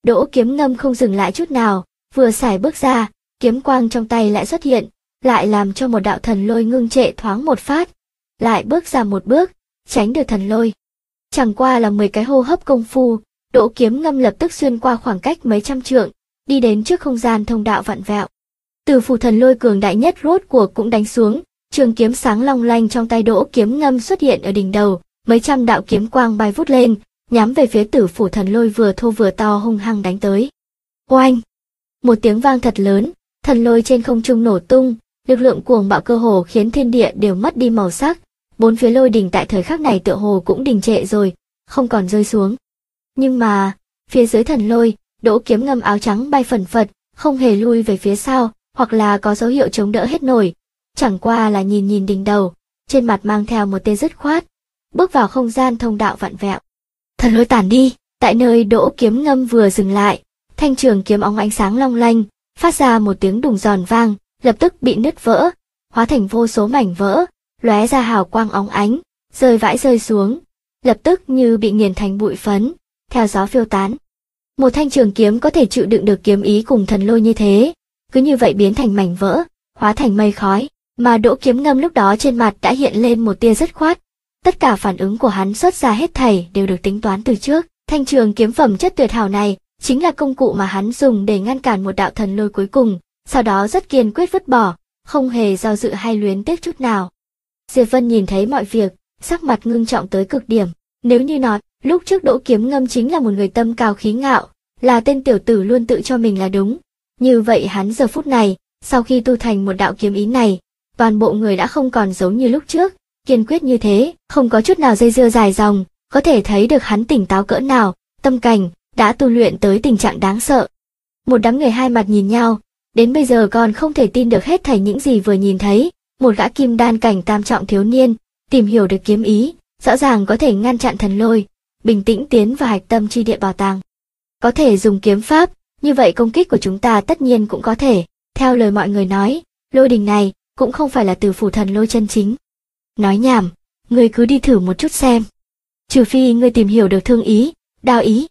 Đỗ Kiếm Ngâm không dừng lại chút nào, vừa xài bước ra, kiếm quang trong tay lại xuất hiện, lại làm cho một đạo thần lôi ngưng trệ thoáng một phát, lại bước ra một bước, tránh được thần lôi. Chẳng qua là 10 cái hô hấp công phu, Đỗ Kiếm Ngâm lập tức xuyên qua khoảng cách mấy trăm trượng, đi đến trước không gian thông đạo vặn vẹo. Tử phủ thần lôi cường đại nhất rốt cuộc cũng đánh xuống, trường kiếm sáng long lanh trong tay Đỗ Kiếm Ngâm xuất hiện ở đỉnh đầu, mấy trăm đạo kiếm quang bay vút lên, nhắm về phía tử phủ thần lôi vừa thô vừa to hung hăng đánh tới. Oanh! Một tiếng vang thật lớn, thần lôi trên không trung nổ tung, lực lượng cuồng bạo cơ hồ khiến thiên địa đều mất đi màu sắc, bốn phía lôi đỉnh tại thời khắc này tựa hồ cũng đình trệ rồi, không còn rơi xuống. Nhưng mà, phía dưới thần lôi, Đỗ Kiếm Ngâm áo trắng bay phần phật, không hề lui về phía sau, hoặc là có dấu hiệu chống đỡ hết nổi, chẳng qua là nhìn nhìn đỉnh đầu, trên mặt mang theo một tia dứt khoát, bước vào không gian thông đạo vặn vẹo. Thần lôi tản đi, tại nơi Đỗ Kiếm Ngâm vừa dừng lại, thanh trường kiếm óng ánh sáng long lanh, phát ra một tiếng đùng giòn vang, lập tức bị nứt vỡ, hóa thành vô số mảnh vỡ, lóe ra hào quang óng ánh, rơi vãi rơi xuống, lập tức như bị nghiền thành bụi phấn, theo gió phiêu tán. Một thanh trường kiếm có thể chịu đựng được kiếm ý cùng thần lôi như thế, cứ như vậy biến thành mảnh vỡ, hóa thành mây khói, mà Đỗ Kiếm Ngâm lúc đó trên mặt đã hiện lên một tia dứt khoát. Tất cả phản ứng của hắn xuất ra hết thảy đều được tính toán từ trước, thanh trường kiếm phẩm chất tuyệt hảo này chính là công cụ mà hắn dùng để ngăn cản một đạo thần lôi cuối cùng, sau đó rất kiên quyết vứt bỏ, không hề do dự hay luyến tiếc chút nào. Diệp Vân nhìn thấy mọi việc, sắc mặt ngưng trọng tới cực điểm, nếu như nói, lúc trước Đỗ Kiếm Ngâm chính là một người tâm cao khí ngạo, là tên tiểu tử luôn tự cho mình là đúng, như vậy hắn giờ phút này, sau khi tu thành một đạo kiếm ý này, toàn bộ người đã không còn giống như lúc trước, kiên quyết như thế, không có chút nào dây dưa dài dòng, có thể thấy được hắn tỉnh táo cỡ nào, tâm cảnh đã tu luyện tới tình trạng đáng sợ. Một đám người hai mặt nhìn nhau, đến bây giờ còn không thể tin được hết thảy những gì vừa nhìn thấy, một gã kim đan cảnh tam trọng thiếu niên, tìm hiểu được kiếm ý, rõ ràng có thể ngăn chặn thần lôi, bình tĩnh tiến vào hạch tâm chi địa bảo tàng. Có thể dùng kiếm pháp, như vậy công kích của chúng ta tất nhiên cũng có thể, theo lời mọi người nói, lôi đình này cũng không phải là tử phủ thần lôi chân chính. Nói nhảm, ngươi cứ đi thử một chút xem. Trừ phi ngươi tìm hiểu được thương ý, đao ý.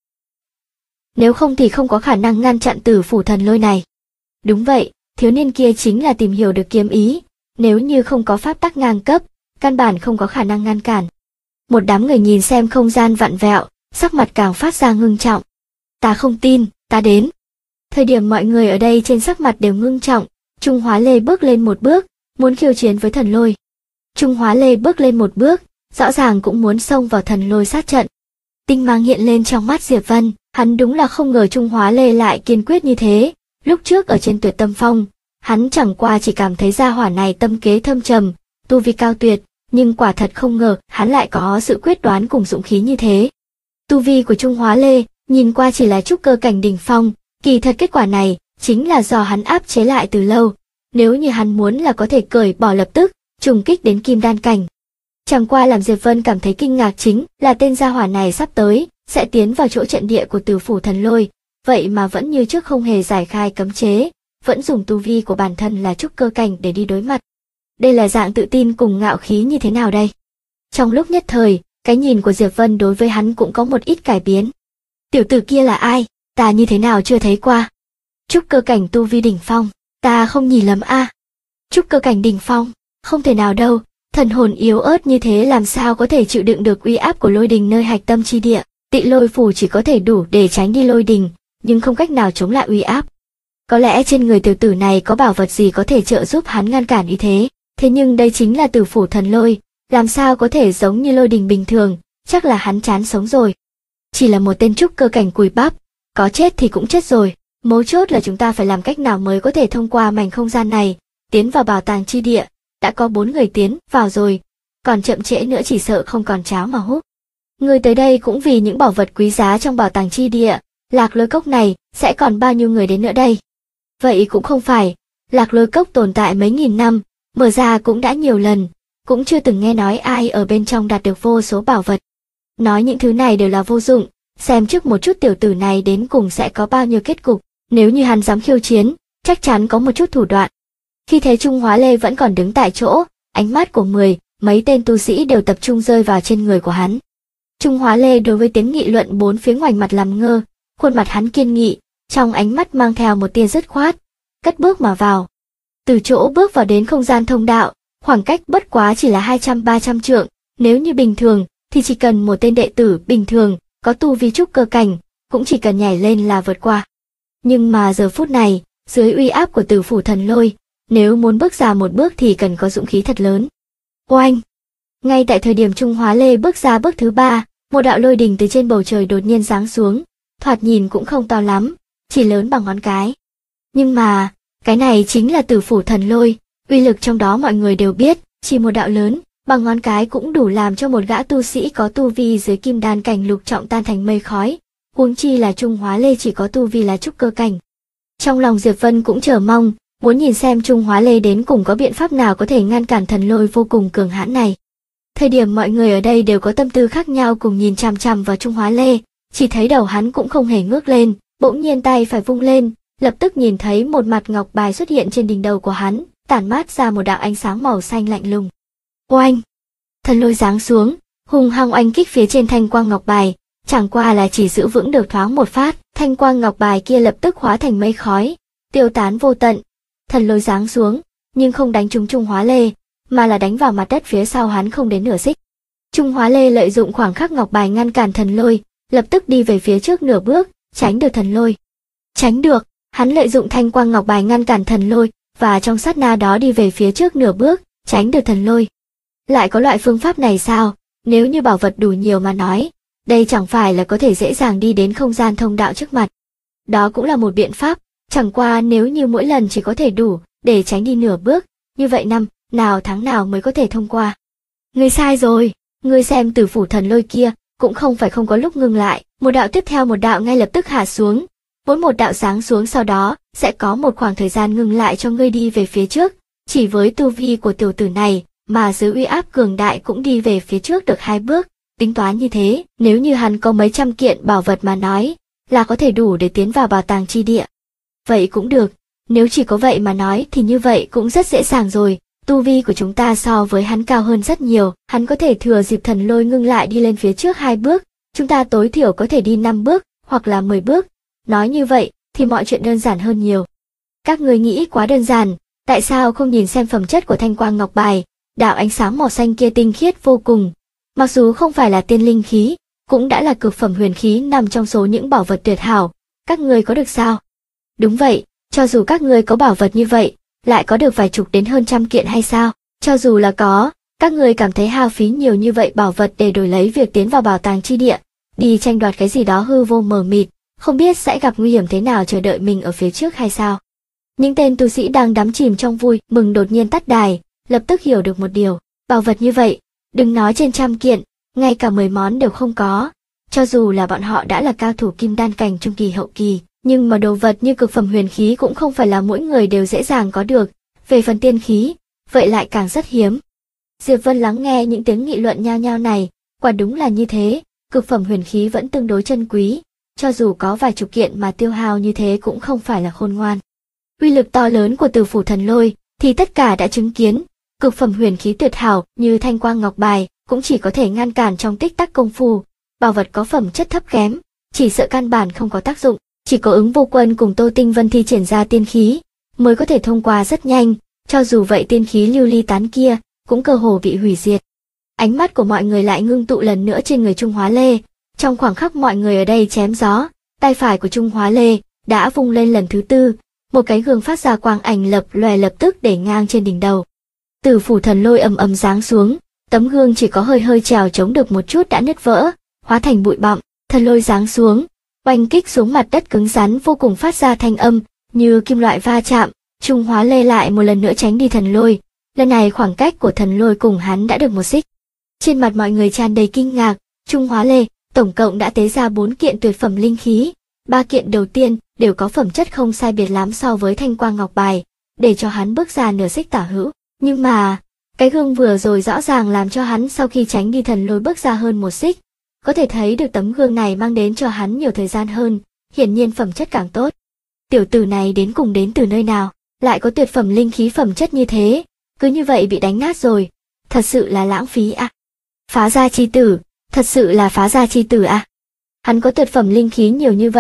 Nếu không thì không có khả năng ngăn chặn tử phủ thần lôi này. Đúng vậy, thiếu niên kia chính là tìm hiểu được kiếm ý, nếu như không có pháp tắc ngang cấp, căn bản không có khả năng ngăn cản. Một đám người nhìn xem không gian vặn vẹo, sắc mặt càng phát ra ngưng trọng. Ta không tin, ta đến. Thời điểm mọi người ở đây trên sắc mặt đều ngưng trọng, Trung Hóa Lê bước lên một bước, muốn khiêu chiến với thần lôi. Trung Hóa Lê bước lên một bước, rõ ràng cũng muốn xông vào thần lôi sát trận. Tinh mang hiện lên trong mắt Diệp Vân, hắn đúng là không ngờ Trung Hóa Lê lại kiên quyết như thế. Lúc trước ở trên Tuyệt Tâm Phong, hắn chẳng qua chỉ cảm thấy gia hỏa này tâm kế thâm trầm, tu vi cao tuyệt, nhưng quả thật không ngờ hắn lại có sự quyết đoán cùng dũng khí như thế. Tu vi của Trung Hóa Lê nhìn qua chỉ là trúc cơ cảnh đỉnh phong, kỳ thật kết quả này chính là do hắn áp chế lại từ lâu. Nếu như hắn muốn là có thể cởi bỏ lập tức, trùng kích đến kim đan cảnh. Chẳng qua làm Diệp Vân cảm thấy kinh ngạc chính là tên gia hỏa này sắp tới sẽ tiến vào chỗ trận địa của tử phủ thần lôi, vậy mà vẫn như trước không hề giải khai cấm chế, vẫn dùng tu vi của bản thân là trúc cơ cảnh để đi đối mặt. Đây là dạng tự tin cùng ngạo khí như thế nào đây? Trong lúc nhất thời, cái nhìn của Diệp Vân đối với hắn cũng có một ít cải biến. Tiểu tử kia là ai? Ta như thế nào chưa thấy qua? Trúc cơ cảnh tu vi đỉnh phong, ta không nhìn lầm a? Trúc cơ cảnh đỉnh phong, không thể nào đâu, thần hồn yếu ớt như thế làm sao có thể chịu đựng được uy áp của lôi đình nơi hạch tâm chi địa. Tị lôi phủ chỉ có thể đủ để tránh đi lôi đình, nhưng không cách nào chống lại uy áp. Có lẽ trên người tiểu tử này có bảo vật gì có thể trợ giúp hắn ngăn cản ý thế, thế nhưng đây chính là tử phủ thần lôi, làm sao có thể giống như lôi đình bình thường, chắc là hắn chán sống rồi. Chỉ là một tên trúc cơ cảnh cùi bắp, có chết thì cũng chết rồi, mấu chốt là chúng ta phải làm cách nào mới có thể thông qua mảnh không gian này, tiến vào bảo tàng chi địa, đã có 4 người tiến vào rồi, còn chậm trễ nữa chỉ sợ không còn cháo mà hút. Người tới đây cũng vì những bảo vật quý giá trong bảo tàng chi địa, Lạc Lôi Cốc này sẽ còn bao nhiêu người đến nữa đây? Vậy cũng không phải, Lạc Lôi Cốc tồn tại mấy nghìn năm, mở ra cũng đã nhiều lần, cũng chưa từng nghe nói ai ở bên trong đạt được vô số bảo vật. Nói những thứ này đều là vô dụng, xem trước một chút tiểu tử này đến cùng sẽ có bao nhiêu kết cục, nếu như hắn dám khiêu chiến, chắc chắn có một chút thủ đoạn. Khi thấy Trung Hóa Lê vẫn còn đứng tại chỗ, ánh mắt của mấy tên tu sĩ đều tập trung rơi vào trên người của hắn. Trung Hóa Lê đối với tiếng nghị luận bốn phía ngoảnh mặt làm ngơ, khuôn mặt hắn kiên nghị, trong ánh mắt mang theo một tia dứt khoát, cất bước mà vào. Từ chỗ bước vào đến không gian thông đạo, khoảng cách bất quá chỉ là 200-300 trượng, nếu như bình thường thì chỉ cần một tên đệ tử bình thường có tu vi trúc cơ cảnh, cũng chỉ cần nhảy lên là vượt qua. Nhưng mà giờ phút này, dưới uy áp của Tử Phủ Thần Lôi, nếu muốn bước ra một bước thì cần có dũng khí thật lớn. Oanh! Ngay tại thời điểm Trung Hóa Lê bước ra bước thứ 3, một đạo lôi đình từ trên bầu trời đột nhiên giáng xuống, thoạt nhìn cũng không to lắm, chỉ lớn bằng ngón cái. Nhưng mà, cái này chính là Tử Phủ Thần Lôi, uy lực trong đó mọi người đều biết, chỉ một đạo lớn, bằng ngón cái cũng đủ làm cho một gã tu sĩ có tu vi dưới kim đan cảnh lục trọng tan thành mây khói, huống chi là Trung Hóa Lê chỉ có tu vi là trúc cơ cảnh. Trong lòng Diệp Vân cũng chờ mong, muốn nhìn xem Trung Hóa Lê đến cùng có biện pháp nào có thể ngăn cản thần lôi vô cùng cường hãn này. Thời điểm mọi người ở đây đều có tâm tư khác nhau cùng nhìn chằm chằm vào Trung Hóa Lê, chỉ thấy đầu hắn cũng không hề ngước lên, bỗng nhiên tay phải vung lên, lập tức nhìn thấy một mặt ngọc bài xuất hiện trên đỉnh đầu của hắn, tản mát ra một đạo ánh sáng màu xanh lạnh lùng. Oanh! Thần lôi giáng xuống, hung hăng oanh kích phía trên thanh quang ngọc bài, chẳng qua là chỉ giữ vững được thoáng một phát, thanh quang ngọc bài kia lập tức hóa thành mây khói, tiêu tán vô tận. Thần lôi giáng xuống, nhưng không đánh trúng Trung Hóa Lê, mà là đánh vào mặt đất phía sau hắn không đến nửa xích. Trung Hóa Lê lợi dụng khoảng khắc ngọc bài ngăn cản thần lôi, lập tức đi về phía trước nửa bước, tránh được thần lôi. Tránh được, hắn lợi dụng thanh quang ngọc bài ngăn cản thần lôi, và trong sát na đó đi về phía trước nửa bước, tránh được thần lôi. Lại có loại phương pháp này sao? Nếu như bảo vật đủ nhiều mà nói, đây chẳng phải là có thể dễ dàng đi đến không gian thông đạo trước mặt. Đó cũng là một biện pháp, chẳng qua nếu như mỗi lần chỉ có thể đủ để tránh đi nửa bước, như vậy năm nào tháng nào mới có thể thông qua. Ngươi sai rồi, ngươi xem Tử Phủ Thần Lôi kia, cũng không phải không có lúc ngừng lại, một đạo tiếp theo một đạo ngay lập tức hạ xuống. Mỗi một đạo giáng xuống sau đó, sẽ có một khoảng thời gian ngừng lại cho ngươi đi về phía trước, chỉ với tu vi của tiểu tử này, mà dưới uy áp cường đại cũng đi về phía trước được 2 bước, tính toán như thế, nếu như hắn có mấy trăm kiện bảo vật mà nói, là có thể đủ để tiến vào bảo tàng chi địa. Vậy cũng được, nếu chỉ có vậy mà nói thì như vậy cũng rất dễ dàng rồi, tu vi của chúng ta so với hắn cao hơn rất nhiều, hắn có thể thừa dịp thần lôi ngưng lại đi lên phía trước 2 bước, chúng ta tối thiểu có thể đi 5 bước, hoặc là 10 bước, nói như vậy thì mọi chuyện đơn giản hơn nhiều. Các người nghĩ quá đơn giản, tại sao không nhìn xem phẩm chất của thanh quang ngọc bài, đạo ánh sáng màu xanh kia tinh khiết vô cùng, mặc dù không phải là tiên linh khí, cũng đã là cực phẩm huyền khí nằm trong số những bảo vật tuyệt hảo, các người có được sao? Đúng vậy, cho dù các người có bảo vật như vậy, lại có được vài chục đến hơn trăm kiện hay sao? Cho dù là có, các người cảm thấy hao phí nhiều như vậy bảo vật để đổi lấy việc tiến vào bảo tàng chi địa, đi tranh đoạt cái gì đó hư vô mờ mịt, không biết sẽ gặp nguy hiểm thế nào chờ đợi mình ở phía trước hay sao? Những tên tu sĩ đang đắm chìm trong vui mừng đột nhiên tắt đài, lập tức hiểu được một điều, bảo vật như vậy, đừng nói trên trăm kiện, ngay cả 10 món đều không có. Cho dù là bọn họ đã là cao thủ kim đan cảnh trung kỳ hậu kỳ, nhưng mà đồ vật như cực phẩm huyền khí cũng không phải là mỗi người đều dễ dàng có được, về phần tiên khí, vậy lại càng rất hiếm. Diệp Vân lắng nghe những tiếng nghị luận nhao nhao này, quả đúng là như thế, cực phẩm huyền khí vẫn tương đối chân quý, cho dù có vài chục kiện mà tiêu hao như thế cũng không phải là khôn ngoan. Uy lực to lớn của Tử Phủ Thần Lôi thì tất cả đã chứng kiến, cực phẩm huyền khí tuyệt hảo như thanh quang ngọc bài cũng chỉ có thể ngăn cản trong tích tắc công phu, bảo vật có phẩm chất thấp kém, chỉ sợ căn bản không có tác dụng, chỉ có Ứng Vô Quân cùng Tô Tinh Vân thi triển ra tiên khí mới có thể thông qua rất nhanh, cho dù vậy tiên khí lưu ly tán kia cũng cơ hồ bị hủy diệt. Ánh mắt của mọi người lại ngưng tụ lần nữa trên người Trung Hóa Lê, trong khoảng khắc mọi người ở đây chém gió, tay phải của Trung Hóa Lê đã vung lên lần thứ 4, một cái gương phát ra quang ảnh lập lòe lập tức để ngang trên đỉnh đầu. Tử Phủ Thần Lôi ầm ầm giáng xuống, tấm gương chỉ có hơi hơi trèo chống được một chút đã nứt vỡ, hóa thành bụi bặm. Thần lôi giáng xuống, oanh kích xuống mặt đất cứng rắn vô cùng phát ra thanh âm như kim loại va chạm. Trung Hóa Lê lại một lần nữa tránh đi thần lôi, lần này khoảng cách của thần lôi cùng hắn đã được một xích. Trên mặt mọi người tràn đầy kinh ngạc, Trung Hóa Lê tổng cộng đã tế ra 4 kiện tuyệt phẩm linh khí, 3 kiện đầu tiên đều có phẩm chất không sai biệt lắm so với thanh quang ngọc bài, để cho hắn bước ra nửa xích tả hữu. Nhưng mà, cái gương vừa rồi rõ ràng làm cho hắn sau khi tránh đi thần lôi bước ra hơn một xích. Có thể thấy được tấm gương này mang đến cho hắn nhiều thời gian hơn, hiển nhiên phẩm chất càng tốt. Tiểu tử này đến cùng đến từ nơi nào, lại có tuyệt phẩm linh khí phẩm chất như thế, cứ như vậy bị đánh nát rồi, thật sự là lãng phí à. Phá gia chi tử, thật sự là phá gia chi tử à. Hắn có tuyệt phẩm linh khí nhiều như vậy,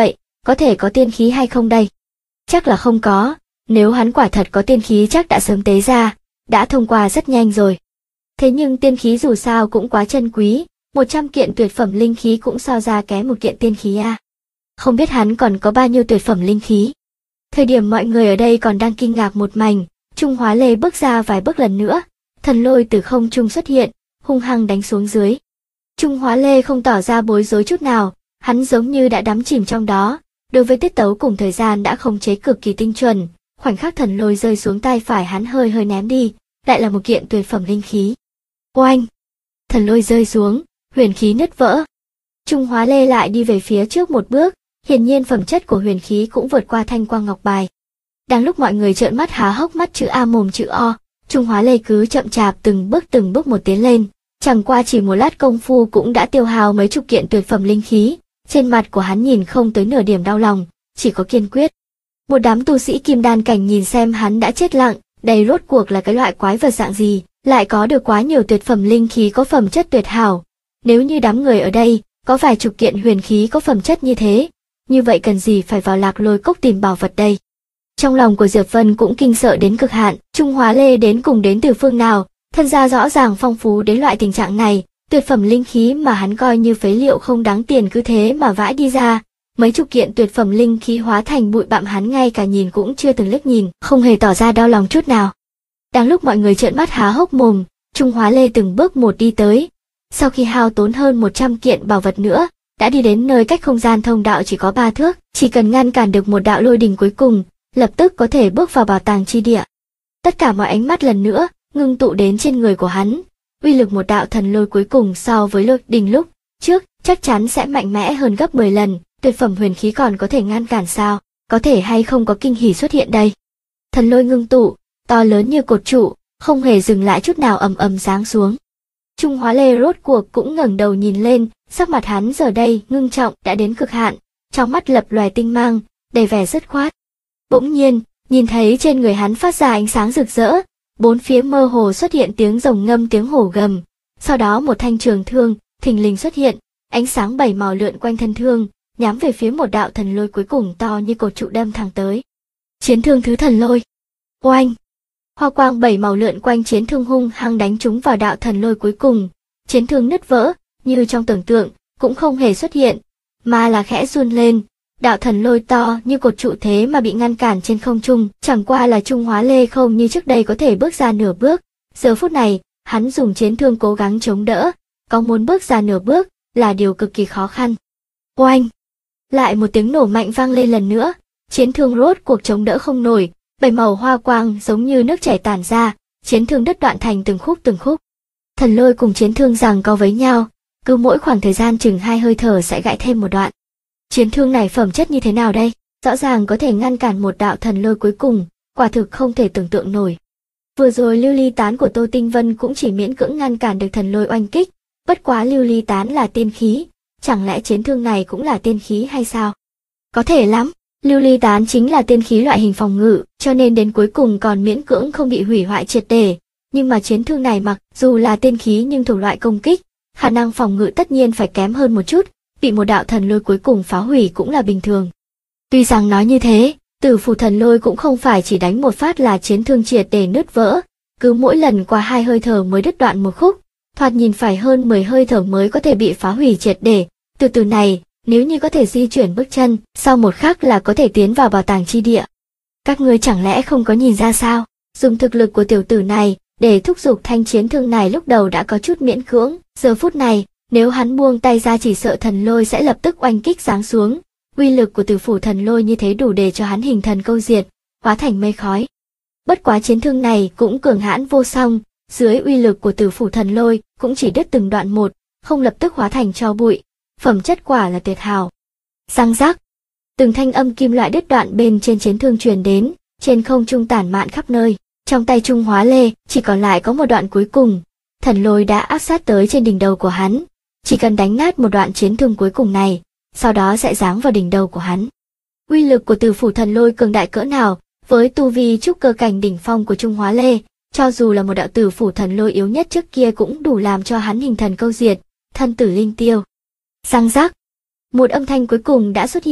có thể có tiên khí hay không đây? Chắc là không có, nếu hắn quả thật có tiên khí chắc đã sớm tế ra, đã thông qua rất nhanh rồi. Thế nhưng tiên khí dù sao cũng quá chân quý, 100 kiện tuyệt phẩm linh khí cũng so ra kém một kiện tiên khí à. Không biết hắn còn có bao nhiêu tuyệt phẩm linh khí. Thời điểm mọi người ở đây còn đang kinh ngạc một mảnh, Trung Hóa Lê bước ra vài bước lần nữa, thần lôi từ không trung xuất hiện, hung hăng đánh xuống dưới. Trung Hóa Lê không tỏ ra bối rối chút nào, hắn giống như đã đắm chìm trong đó, đối với tiết tấu cùng thời gian đã khống chế cực kỳ tinh chuẩn, khoảnh khắc thần lôi rơi xuống tay phải hắn hơi hơi ném đi, lại là một kiện tuyệt phẩm linh khí. Oanh! Thần lôi rơi xuống, huyền khí nứt vỡ. Trung Hóa Lê lại đi về phía trước một bước, hiển nhiên phẩm chất của huyền khí cũng vượt qua thanh quang ngọc bài. Đang lúc mọi người trợn mắt há hốc mắt chữ A mồm chữ O, Trung Hóa Lê cứ chậm chạp từng bước một tiến lên, chẳng qua chỉ một lát công phu cũng đã tiêu hao mấy chục kiện tuyệt phẩm linh khí, trên mặt của hắn nhìn không tới nửa điểm đau lòng, chỉ có kiên quyết. Một đám tu sĩ kim đan cảnh nhìn xem hắn đã chết lặng, đây rốt cuộc là cái loại quái vật dạng gì, lại có được quá nhiều tuyệt phẩm linh khí có phẩm chất tuyệt hảo. Nếu như đám người ở đây có vài chục kiện huyền khí có phẩm chất như thế, như vậy cần gì phải vào Lạc Lôi Cốc tìm bảo vật đây? Trong lòng của Diệp Vân cũng kinh sợ đến cực hạn, Trung Hóa Lê đến cùng đến từ phương nào, thân gia rõ ràng phong phú đến loại tình trạng này, tuyệt phẩm linh khí mà hắn coi như phế liệu không đáng tiền cứ thế mà vãi đi ra, mấy chục kiện tuyệt phẩm linh khí hóa thành bụi bặm hắn ngay cả nhìn cũng chưa từng liếc nhìn, không hề tỏ ra đau lòng chút nào. Đang lúc mọi người trợn mắt há hốc mồm, Trung Hóa Lê từng bước một đi tới, sau khi hao tốn hơn 100 kiện bảo vật nữa, đã đi đến nơi cách không gian thông đạo chỉ có 3 thước, chỉ cần ngăn cản được một đạo lôi đình cuối cùng, lập tức có thể bước vào bảo tàng chi địa. Tất cả mọi ánh mắt lần nữa ngưng tụ đến trên người của hắn, uy lực một đạo thần lôi cuối cùng so với lôi đình lúc trước chắc chắn sẽ mạnh mẽ hơn gấp 10 lần, tuyệt phẩm huyền khí còn có thể ngăn cản sao, có thể hay không có kinh hỉ xuất hiện đây. Thần lôi ngưng tụ, to lớn như cột trụ, không hề dừng lại chút nào ầm ầm giáng xuống. Trung Hóa Lê rốt cuộc cũng ngẩng đầu nhìn lên, sắc mặt hắn giờ đây ngưng trọng đã đến cực hạn, trong mắt lập lòe tinh mang, đầy vẻ dứt khoát. Bỗng nhiên, nhìn thấy trên người hắn phát ra ánh sáng rực rỡ, bốn phía mơ hồ xuất hiện tiếng rồng ngâm tiếng hổ gầm, sau đó một thanh trường thương thình lình xuất hiện, ánh sáng bảy màu lượn quanh thân thương, nhắm về phía một đạo thần lôi cuối cùng to như cột trụ đâm thẳng tới. Chiến thương thứ thần lôi. Oanh! Hoa quang bảy màu lượn quanh chiến thương hung hăng đánh trúng vào đạo thần lôi cuối cùng, chiến thương nứt vỡ, như trong tưởng tượng, cũng không hề xuất hiện, mà là khẽ run lên. Đạo thần lôi to như cột trụ thế mà bị ngăn cản trên không trung, chẳng qua là Trung Hóa Lê không như trước đây có thể bước ra nửa bước. Giờ phút này, hắn dùng chiến thương cố gắng chống đỡ, có muốn bước ra nửa bước là điều cực kỳ khó khăn. Oanh! Lại một tiếng nổ mạnh vang lên lần nữa, chiến thương rốt cuộc chống đỡ không nổi, bảy màu hoa quang giống như nước chảy tản ra, chiến thương đứt đoạn thành từng khúc. Thần lôi cùng chiến thương giằng co với nhau, cứ mỗi khoảng thời gian chừng 2 hơi thở sẽ gãy thêm một đoạn. Chiến thương này phẩm chất như thế nào đây? Rõ ràng có thể ngăn cản một đạo thần lôi cuối cùng, quả thực không thể tưởng tượng nổi. Vừa rồi lưu ly tán của Tô Tinh Vân cũng chỉ miễn cưỡng ngăn cản được thần lôi oanh kích, bất quá lưu ly tán là tiên khí, chẳng lẽ chiến thương này cũng là tiên khí hay sao? Có thể lắm, lưu ly tán chính là tiên khí loại hình phòng ngự, cho nên đến cuối cùng còn miễn cưỡng không bị hủy hoại triệt để, nhưng mà chiến thương này mặc dù là tiên khí nhưng thuộc loại công kích, khả năng phòng ngự tất nhiên phải kém hơn một chút, bị một đạo thần lôi cuối cùng phá hủy cũng là bình thường. Tuy rằng nói như thế, Tử Phủ thần lôi cũng không phải chỉ đánh một phát là chiến thương triệt để nứt vỡ, cứ mỗi lần qua 2 hơi thở mới đứt đoạn một khúc, thoạt nhìn phải hơn 10 hơi thở mới có thể bị phá hủy triệt để. Từ từ này, nếu như có thể di chuyển bước chân, sau một khắc là có thể tiến vào bảo tàng chi địa. Các ngươi chẳng lẽ không có nhìn ra sao? Dùng thực lực của tiểu tử này để thúc giục thanh chiến thương này lúc đầu đã có chút miễn cưỡng, giờ phút này, nếu hắn buông tay ra chỉ sợ thần lôi sẽ lập tức oanh kích giáng xuống. Uy lực của Tử Phủ thần lôi như thế đủ để cho hắn hình thần câu diệt, hóa thành mây khói. Bất quá chiến thương này cũng cường hãn vô song, dưới uy lực của Tử Phủ thần lôi cũng chỉ đứt từng đoạn một, không lập tức hóa thành tro bụi. Phẩm chất quả là tuyệt hảo. Răng rắc, từng thanh âm kim loại đứt đoạn bên trên chiến thương truyền đến, trên không trung tản mạn khắp nơi. Trong tay Trung Hóa Lê chỉ còn lại có một đoạn cuối cùng, thần lôi đã áp sát tới trên đỉnh đầu của hắn, chỉ cần đánh nát một đoạn chiến thương cuối cùng này, sau đó sẽ giáng vào đỉnh đầu của hắn. Uy lực của Tử Phủ thần lôi cường đại cỡ nào, với tu vi trúc cơ cảnh đỉnh phong của Trung Hóa Lê, cho dù là một đạo Tử Phủ thần lôi yếu nhất trước kia cũng đủ làm cho hắn hình thần câu diệt, thân tử linh tiêu. Răng rắc, một âm thanh cuối cùng đã xuất hiện,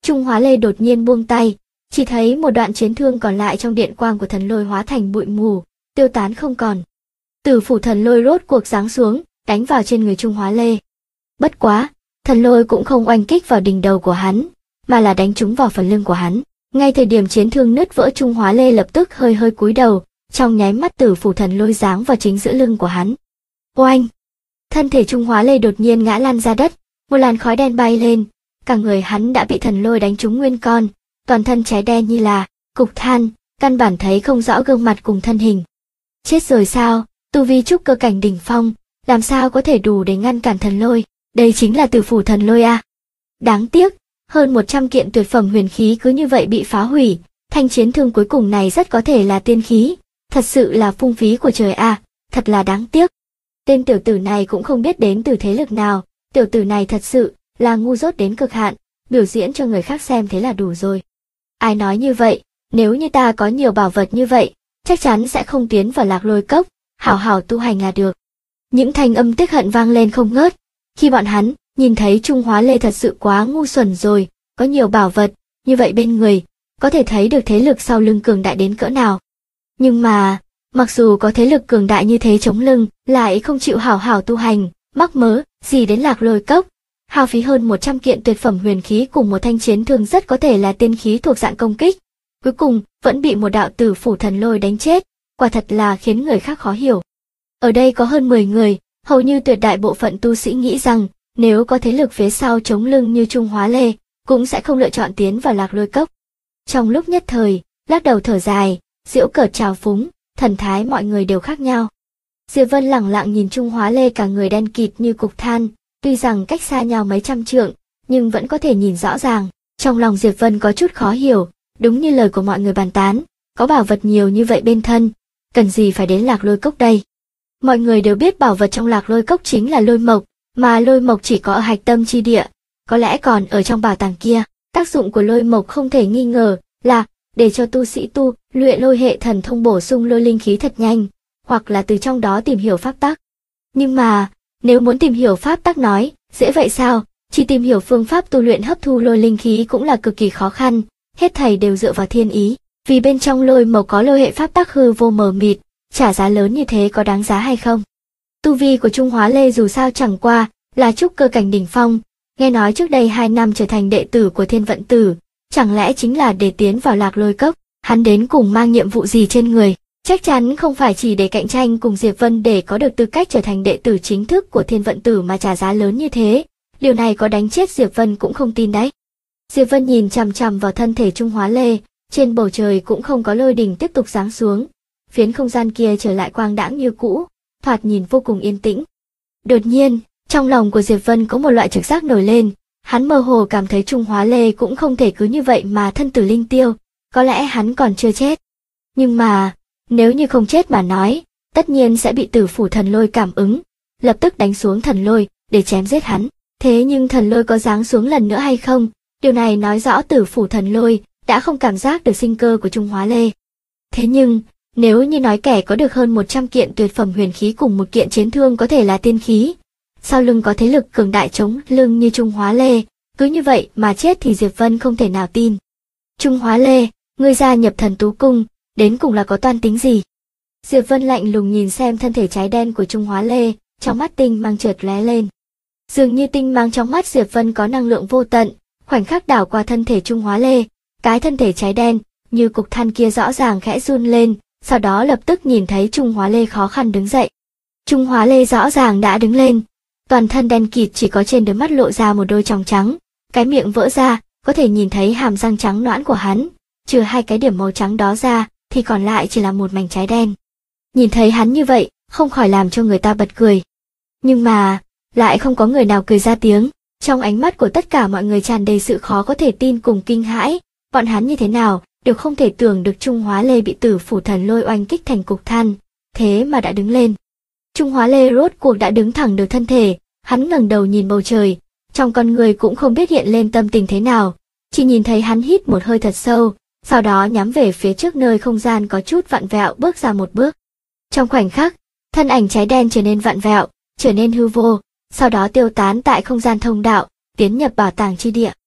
Trung Hóa Lê đột nhiên buông tay, chỉ thấy một đoạn chiến thương còn lại trong điện quang của thần lôi hóa thành bụi mù, tiêu tán không còn. Tử phủ thần lôi rốt cuộc giáng xuống, đánh vào trên người Trung Hóa Lê. Bất quá, thần lôi cũng không oanh kích vào đỉnh đầu của hắn, mà là đánh trúng vào phần lưng của hắn. Ngay thời điểm chiến thương nứt vỡ, Trung Hóa Lê lập tức hơi hơi cúi đầu, trong nháy mắt tử phủ thần lôi giáng vào chính giữa lưng của hắn. Oanh! Thân thể Trung Hóa Lê đột nhiên ngã lăn ra đất, một làn khói đen bay lên, cả người hắn đã bị thần lôi đánh trúng nguyên con, toàn thân cháy đen như là cục than, căn bản thấy không rõ gương mặt cùng thân hình. Chết rồi sao? Tu vi trúc cơ cảnh đỉnh phong, làm sao có thể đủ để ngăn cản thần lôi? Đây chính là tử phủ thần lôi à? Đáng tiếc, hơn 100 kiện tuyệt phẩm huyền khí cứ như vậy bị phá hủy, thanh chiến thương cuối cùng này rất có thể là tiên khí, thật sự là phung phí của trời à, thật là đáng tiếc. Tên tiểu tử này cũng không biết đến từ thế lực nào, tiểu tử này thật sự là ngu dốt đến cực hạn, biểu diễn cho người khác xem thế là đủ rồi. Ai nói như vậy, nếu như ta có nhiều bảo vật như vậy, chắc chắn sẽ không tiến vào Lạc Lôi Cốc, hảo hảo tu hành là được. Những thanh âm tiếc hận vang lên không ngớt, khi bọn hắn nhìn thấy Trung Hóa Lê thật sự quá ngu xuẩn rồi, có nhiều bảo vật như vậy bên người, có thể thấy được thế lực sau lưng cường đại đến cỡ nào. Nhưng mà, mặc dù có thế lực cường đại như thế chống lưng, lại không chịu hảo hảo tu hành, mắc mớ gì đến Lạc Lôi Cốc, hao phí hơn 100 kiện tuyệt phẩm huyền khí cùng một thanh chiến thương rất có thể là tiên khí thuộc dạng công kích, cuối cùng vẫn bị một đạo tử phủ thần lôi đánh chết, quả thật là khiến người khác khó hiểu. Ở đây có hơn 10 người, hầu như tuyệt đại bộ phận tu sĩ nghĩ rằng, nếu có thế lực phía sau chống lưng như Trung Hóa Lê, cũng sẽ không lựa chọn tiến vào Lạc Lôi Cốc. Trong lúc nhất thời, lắc đầu thở dài, giễu cợt trào phúng, thần thái mọi người đều khác nhau. Diệp Vân lẳng lặng nhìn Trung Hóa Lê cả người đen kịt như cục than, tuy rằng cách xa nhau mấy trăm trượng, nhưng vẫn có thể nhìn rõ ràng. Trong lòng Diệp Vân có chút khó hiểu, đúng như lời của mọi người bàn tán, có bảo vật nhiều như vậy bên thân, cần gì phải đến Lạc Lôi Cốc đây? Mọi người đều biết bảo vật trong Lạc Lôi Cốc chính là lôi mộc, mà lôi mộc chỉ có ở hạch tâm chi địa, có lẽ còn ở trong bảo tàng kia. Tác dụng của lôi mộc không thể nghi ngờ là để cho tu sĩ tu luyện lôi hệ thần thông bổ sung lôi linh khí thật nhanh, hoặc là từ trong đó tìm hiểu pháp tắc. Nhưng mà, nếu muốn tìm hiểu pháp tắc nói, dễ vậy sao? Chỉ tìm hiểu phương pháp tu luyện hấp thu lôi linh khí cũng là cực kỳ khó khăn, hết thảy đều dựa vào thiên ý, vì bên trong lôi mộc có lôi hệ pháp tắc hư vô mờ mịt, trả giá lớn như thế có đáng giá hay không? Tu vi của Trung Hóa Lê dù sao chẳng qua là trúc cơ cảnh đỉnh phong, nghe nói trước đây 2 năm trở thành đệ tử của Thiên Vận Tử, chẳng lẽ chính là để tiến vào Lạc Lôi Cốc, hắn đến cùng mang nhiệm vụ gì trên người? Chắc chắn không phải chỉ để cạnh tranh cùng Diệp Vân để có được tư cách trở thành đệ tử chính thức của Thiên Vận Tử mà trả giá lớn như thế, điều này có đánh chết Diệp Vân cũng không tin đấy. Diệp Vân nhìn chằm chằm vào thân thể Trung Hóa Lê, trên bầu trời cũng không có lôi đỉnh tiếp tục giáng xuống, phiến không gian kia trở lại quang đãng như cũ, thoạt nhìn vô cùng yên tĩnh. Đột nhiên, trong lòng của Diệp Vân có một loại trực giác nổi lên, hắn mơ hồ cảm thấy Trung Hóa Lê cũng không thể cứ như vậy mà thân tử linh tiêu, có lẽ hắn còn chưa chết. Nhưng mà, nếu như không chết mà nói, tất nhiên sẽ bị tử phủ thần lôi cảm ứng, lập tức đánh xuống thần lôi để chém giết hắn. Thế nhưng thần lôi có giáng xuống lần nữa hay không? Điều này nói rõ tử phủ thần lôi đã không cảm giác được sinh cơ của Trung Hóa Lê. Thế nhưng, nếu như nói kẻ có được hơn 100 kiện tuyệt phẩm huyền khí cùng một kiện chiến thương có thể là tiên khí, sau lưng có thế lực cường đại chống lưng như Trung Hóa Lê, cứ như vậy mà chết thì Diệp Vân không thể nào tin. Trung Hóa Lê, ngươi gia nhập Thần Tú Cung, đến cùng là có toan tính gì? Diệp Vân lạnh lùng nhìn xem thân thể cháy đen của Trung Hóa Lê, trong mắt tinh mang chợt lóe lên. Dường như tinh mang trong mắt Diệp Vân có năng lượng vô tận, khoảnh khắc đảo qua thân thể Trung Hóa Lê, cái thân thể cháy đen như cục than kia rõ ràng khẽ run lên, sau đó lập tức nhìn thấy Trung Hóa Lê khó khăn đứng dậy. Trung Hóa Lê rõ ràng đã đứng lên, toàn thân đen kịt, chỉ có trên đôi mắt lộ ra một đôi tròng trắng, cái miệng vỡ ra, có thể nhìn thấy hàm răng trắng nõn của hắn, trừ 2 cái điểm màu trắng đó ra, thì còn lại chỉ là một mảnh cháy đen. Nhìn thấy hắn như vậy, không khỏi làm cho người ta bật cười. Nhưng mà, lại không có người nào cười ra tiếng, trong ánh mắt của tất cả mọi người tràn đầy sự khó có thể tin cùng kinh hãi, bọn hắn như thế nào đều không thể tưởng được Trung Hóa Lê bị tử phủ thần lôi oanh kích thành cục than, thế mà đã đứng lên. Trung Hóa Lê rốt cuộc đã đứng thẳng được thân thể, hắn ngẩng đầu nhìn bầu trời, trong con người cũng không biết hiện lên tâm tình thế nào, chỉ nhìn thấy hắn hít một hơi thật sâu, sau đó nhắm về phía trước nơi không gian có chút vặn vẹo bước ra một bước. Trong khoảnh khắc, thân ảnh cháy đen trở nên vặn vẹo, trở nên hư vô, sau đó tiêu tán tại không gian thông đạo, tiến nhập bảo tàng chi địa.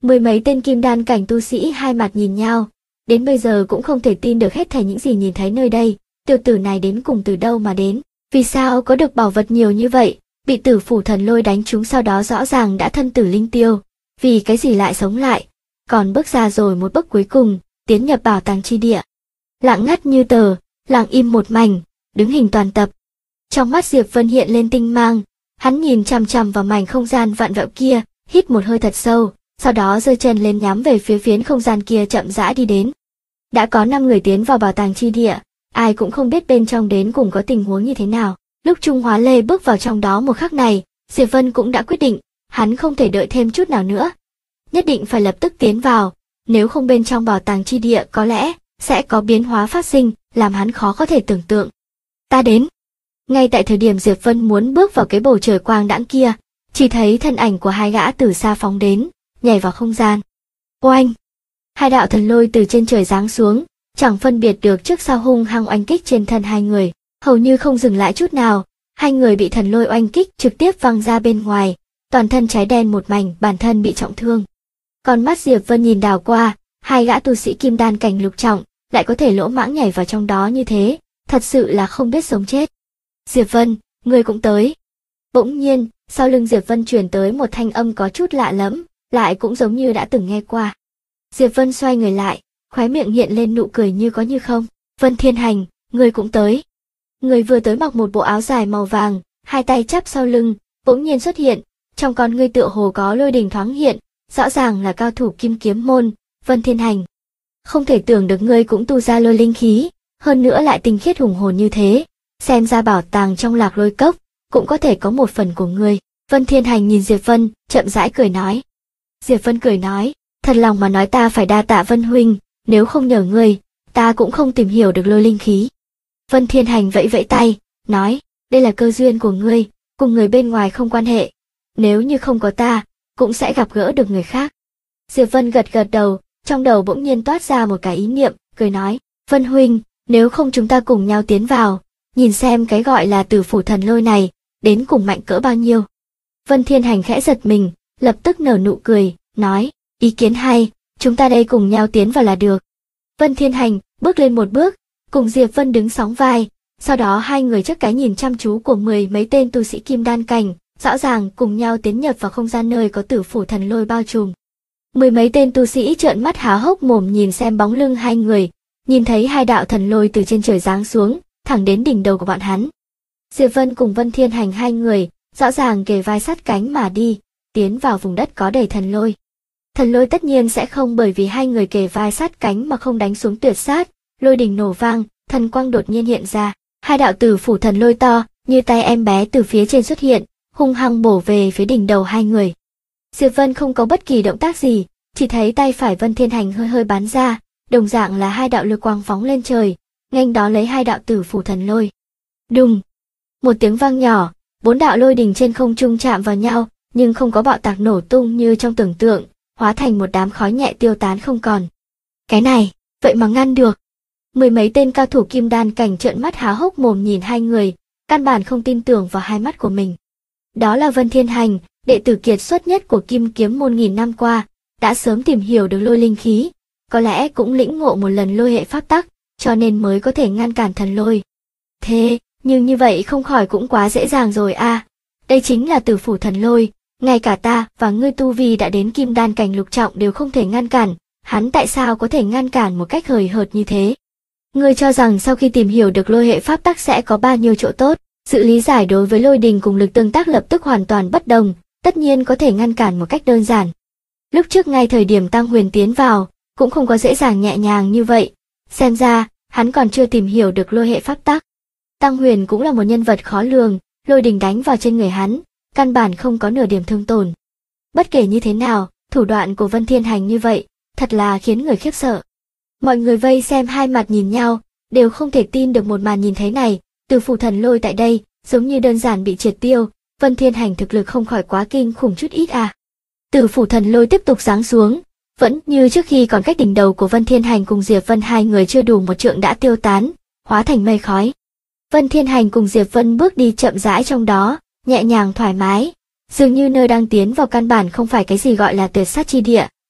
Mười mấy tên kim đan cảnh tu sĩ hai mặt nhìn nhau, đến bây giờ cũng không thể tin được hết thảy những gì nhìn thấy nơi đây. Tiểu tử này đến cùng từ đâu mà đến, vì sao có được bảo vật nhiều như vậy, bị Tử Phủ Thần Lôi đánh trúng sau đó rõ ràng đã thân tử linh tiêu, vì cái gì lại sống lại, còn bước ra rồi một bước cuối cùng, tiến nhập bảo tàng chi địa. Lặng ngắt như tờ, lặng im một mảnh, đứng hình toàn tập. Trong mắt Diệp Vân hiện lên tinh mang, hắn nhìn chằm chằm vào mảnh không gian vặn vẹo kia, hít một hơi thật sâu, sau đó giơ chân lên nhắm về phía phiến không gian kia chậm rãi đi đến. Đã có 5 người tiến vào bảo tàng chi địa, ai cũng không biết bên trong đến cùng có tình huống như thế nào. Lúc Trung Hóa Lê bước vào trong đó một khắc này, Diệp Vân cũng đã quyết định, hắn không thể đợi thêm chút nào nữa. Nhất định phải lập tức tiến vào, nếu không bên trong bảo tàng chi địa có lẽ sẽ có biến hóa phát sinh, làm hắn khó có thể tưởng tượng. Ta đến. Ngay tại thời điểm Diệp Vân muốn bước vào cái bầu trời quang đãng kia, chỉ thấy thân ảnh của hai gã từ xa phóng đến, nhảy vào không gian. Oanh! Hai đạo thần lôi từ trên trời giáng xuống, chẳng phân biệt được trước sau hung hăng oanh kích trên thân hai người, hầu như không dừng lại chút nào. Hai người bị thần lôi oanh kích trực tiếp văng ra bên ngoài, toàn thân cháy đen một mảnh, bản thân bị trọng thương. Còn mắt Diệp Vân nhìn đảo qua, hai gã tu sĩ kim đan cảnh lục trọng lại có thể lỗ mãng nhảy vào trong đó như thế, thật sự là không biết sống chết. Diệp Vân, ngươi cũng tới. Bỗng nhiên, sau lưng Diệp Vân truyền tới một thanh âm có chút lạ lẫm, lại cũng giống như đã từng nghe qua. Diệp Vân xoay người lại, khóe miệng hiện lên nụ cười như có như không. Vân Thiên Hành, ngươi cũng tới. Người vừa tới mặc một bộ áo dài màu vàng, hai tay chắp sau lưng, bỗng nhiên xuất hiện, trong con ngươi tựa hồ có lôi đình thoáng hiện, rõ ràng là cao thủ Kim Kiếm môn. Vân Thiên Hành, không thể tưởng được ngươi cũng tu ra lôi linh khí, hơn nữa lại tinh khiết hùng hồn như thế, xem ra bảo tàng trong Lạc Lôi Cốc cũng có thể có một phần của ngươi. Vân Thiên Hành nhìn Diệp Vân, chậm rãi cười nói. Diệp Vân cười nói, thật lòng mà nói ta phải đa tạ Vân huynh, nếu không nhờ ngươi, ta cũng không tìm hiểu được lôi linh khí. Vân Thiên Hành vẫy vẫy tay, nói, đây là cơ duyên của ngươi, cùng người bên ngoài không quan hệ. Nếu như không có ta, cũng sẽ gặp gỡ được người khác. Diệp Vân gật gật đầu, trong đầu bỗng nhiên toát ra một cái ý niệm, cười nói, Vân huynh, nếu không chúng ta cùng nhau tiến vào, nhìn xem cái gọi là Tử Phủ Thần Lôi này, đến cùng mạnh cỡ bao nhiêu. Vân Thiên Hành khẽ giật mình, lập tức nở nụ cười, nói, ý kiến hay, chúng ta đây cùng nhau tiến vào là được. Vân Thiên Hành bước lên một bước, cùng Diệp Vân đứng sóng vai, sau đó hai người trước cái nhìn chăm chú của mười mấy tên tu sĩ kim đan cảnh, rõ ràng cùng nhau tiến nhập vào không gian nơi có Tử Phủ Thần Lôi bao trùm. Mười mấy tên tu sĩ trợn mắt há hốc mồm nhìn xem bóng lưng hai người, nhìn thấy hai đạo thần lôi từ trên trời giáng xuống, thẳng đến đỉnh đầu của bọn hắn. Diệp Vân cùng Vân Thiên Hành hai người, rõ ràng kề vai sát cánh mà đi, tiến vào vùng đất có đầy thần lôi. Thần lôi tất nhiên sẽ không bởi vì hai người kề vai sát cánh mà không đánh xuống tuyệt sát, lôi đình nổ vang, thần quang đột nhiên hiện ra, hai đạo Tử Phủ Thần Lôi to, như tay em bé từ phía trên xuất hiện, hung hăng bổ về phía đỉnh đầu hai người. Diệp Vân không có bất kỳ động tác gì, chỉ thấy tay phải Vân Thiên Hành hơi hơi bắn ra, đồng dạng là hai đạo lôi quang phóng lên trời, nghênh đó lấy hai đạo Tử Phủ Thần Lôi. Đùng! Một tiếng vang nhỏ, bốn đạo lôi đình trên không trung chạm vào nhau, nhưng không có bạo tạc nổ tung như trong tưởng tượng, hóa thành một đám khói nhẹ tiêu tán không còn. Cái này, vậy mà ngăn được. Mười mấy tên cao thủ kim đan cảnh trợn mắt há hốc mồm nhìn hai người, căn bản không tin tưởng vào hai mắt của mình. Đó là Vân Thiên Hành, đệ tử kiệt xuất nhất của Kim Kiếm môn nghìn năm qua, đã sớm tìm hiểu được lôi linh khí, có lẽ cũng lĩnh ngộ một lần lôi hệ pháp tắc, cho nên mới có thể ngăn cản thần lôi. Thế, nhưng như vậy không khỏi cũng quá dễ dàng rồi a. Đây chính là Tử Phủ Thần Lôi, ngay cả ta và ngươi tu vi đã đến kim đan cảnh lục trọng đều không thể ngăn cản, hắn tại sao có thể ngăn cản một cách hời hợt như thế? Ngươi cho rằng sau khi tìm hiểu được lôi hệ pháp tắc sẽ có bao nhiêu chỗ tốt, sự lý giải đối với lôi đình cùng lực tương tác lập tức hoàn toàn bất đồng, tất nhiên có thể ngăn cản một cách đơn giản. Lúc trước ngay thời điểm Tăng Huyền tiến vào, cũng không có dễ dàng nhẹ nhàng như vậy, xem ra, hắn còn chưa tìm hiểu được lôi hệ pháp tắc. Tăng Huyền cũng là một nhân vật khó lường, lôi đình đánh vào trên người hắn, căn bản không có nửa điểm thương tổn. Bất kể như thế nào, thủ đoạn của Vân Thiên Hành như vậy, thật là khiến người khiếp sợ. Mọi người vây xem hai mặt nhìn nhau, đều không thể tin được một màn nhìn thấy này, Tử Phủ Thần Lôi tại đây, giống như đơn giản bị triệt tiêu, Vân Thiên Hành thực lực không khỏi quá kinh khủng chút ít à. Tử Phủ Thần Lôi tiếp tục giáng xuống, vẫn như trước khi còn cách đỉnh đầu của Vân Thiên Hành cùng Diệp Vân hai người chưa đủ một trượng đã tiêu tán, hóa thành mây khói. Vân Thiên Hành cùng Diệp Vân bước đi chậm rãi trong đó, nhẹ nhàng thoải mái, dường như nơi đang tiến vào căn bản không phải cái gì gọi là tuyệt sát chi địa,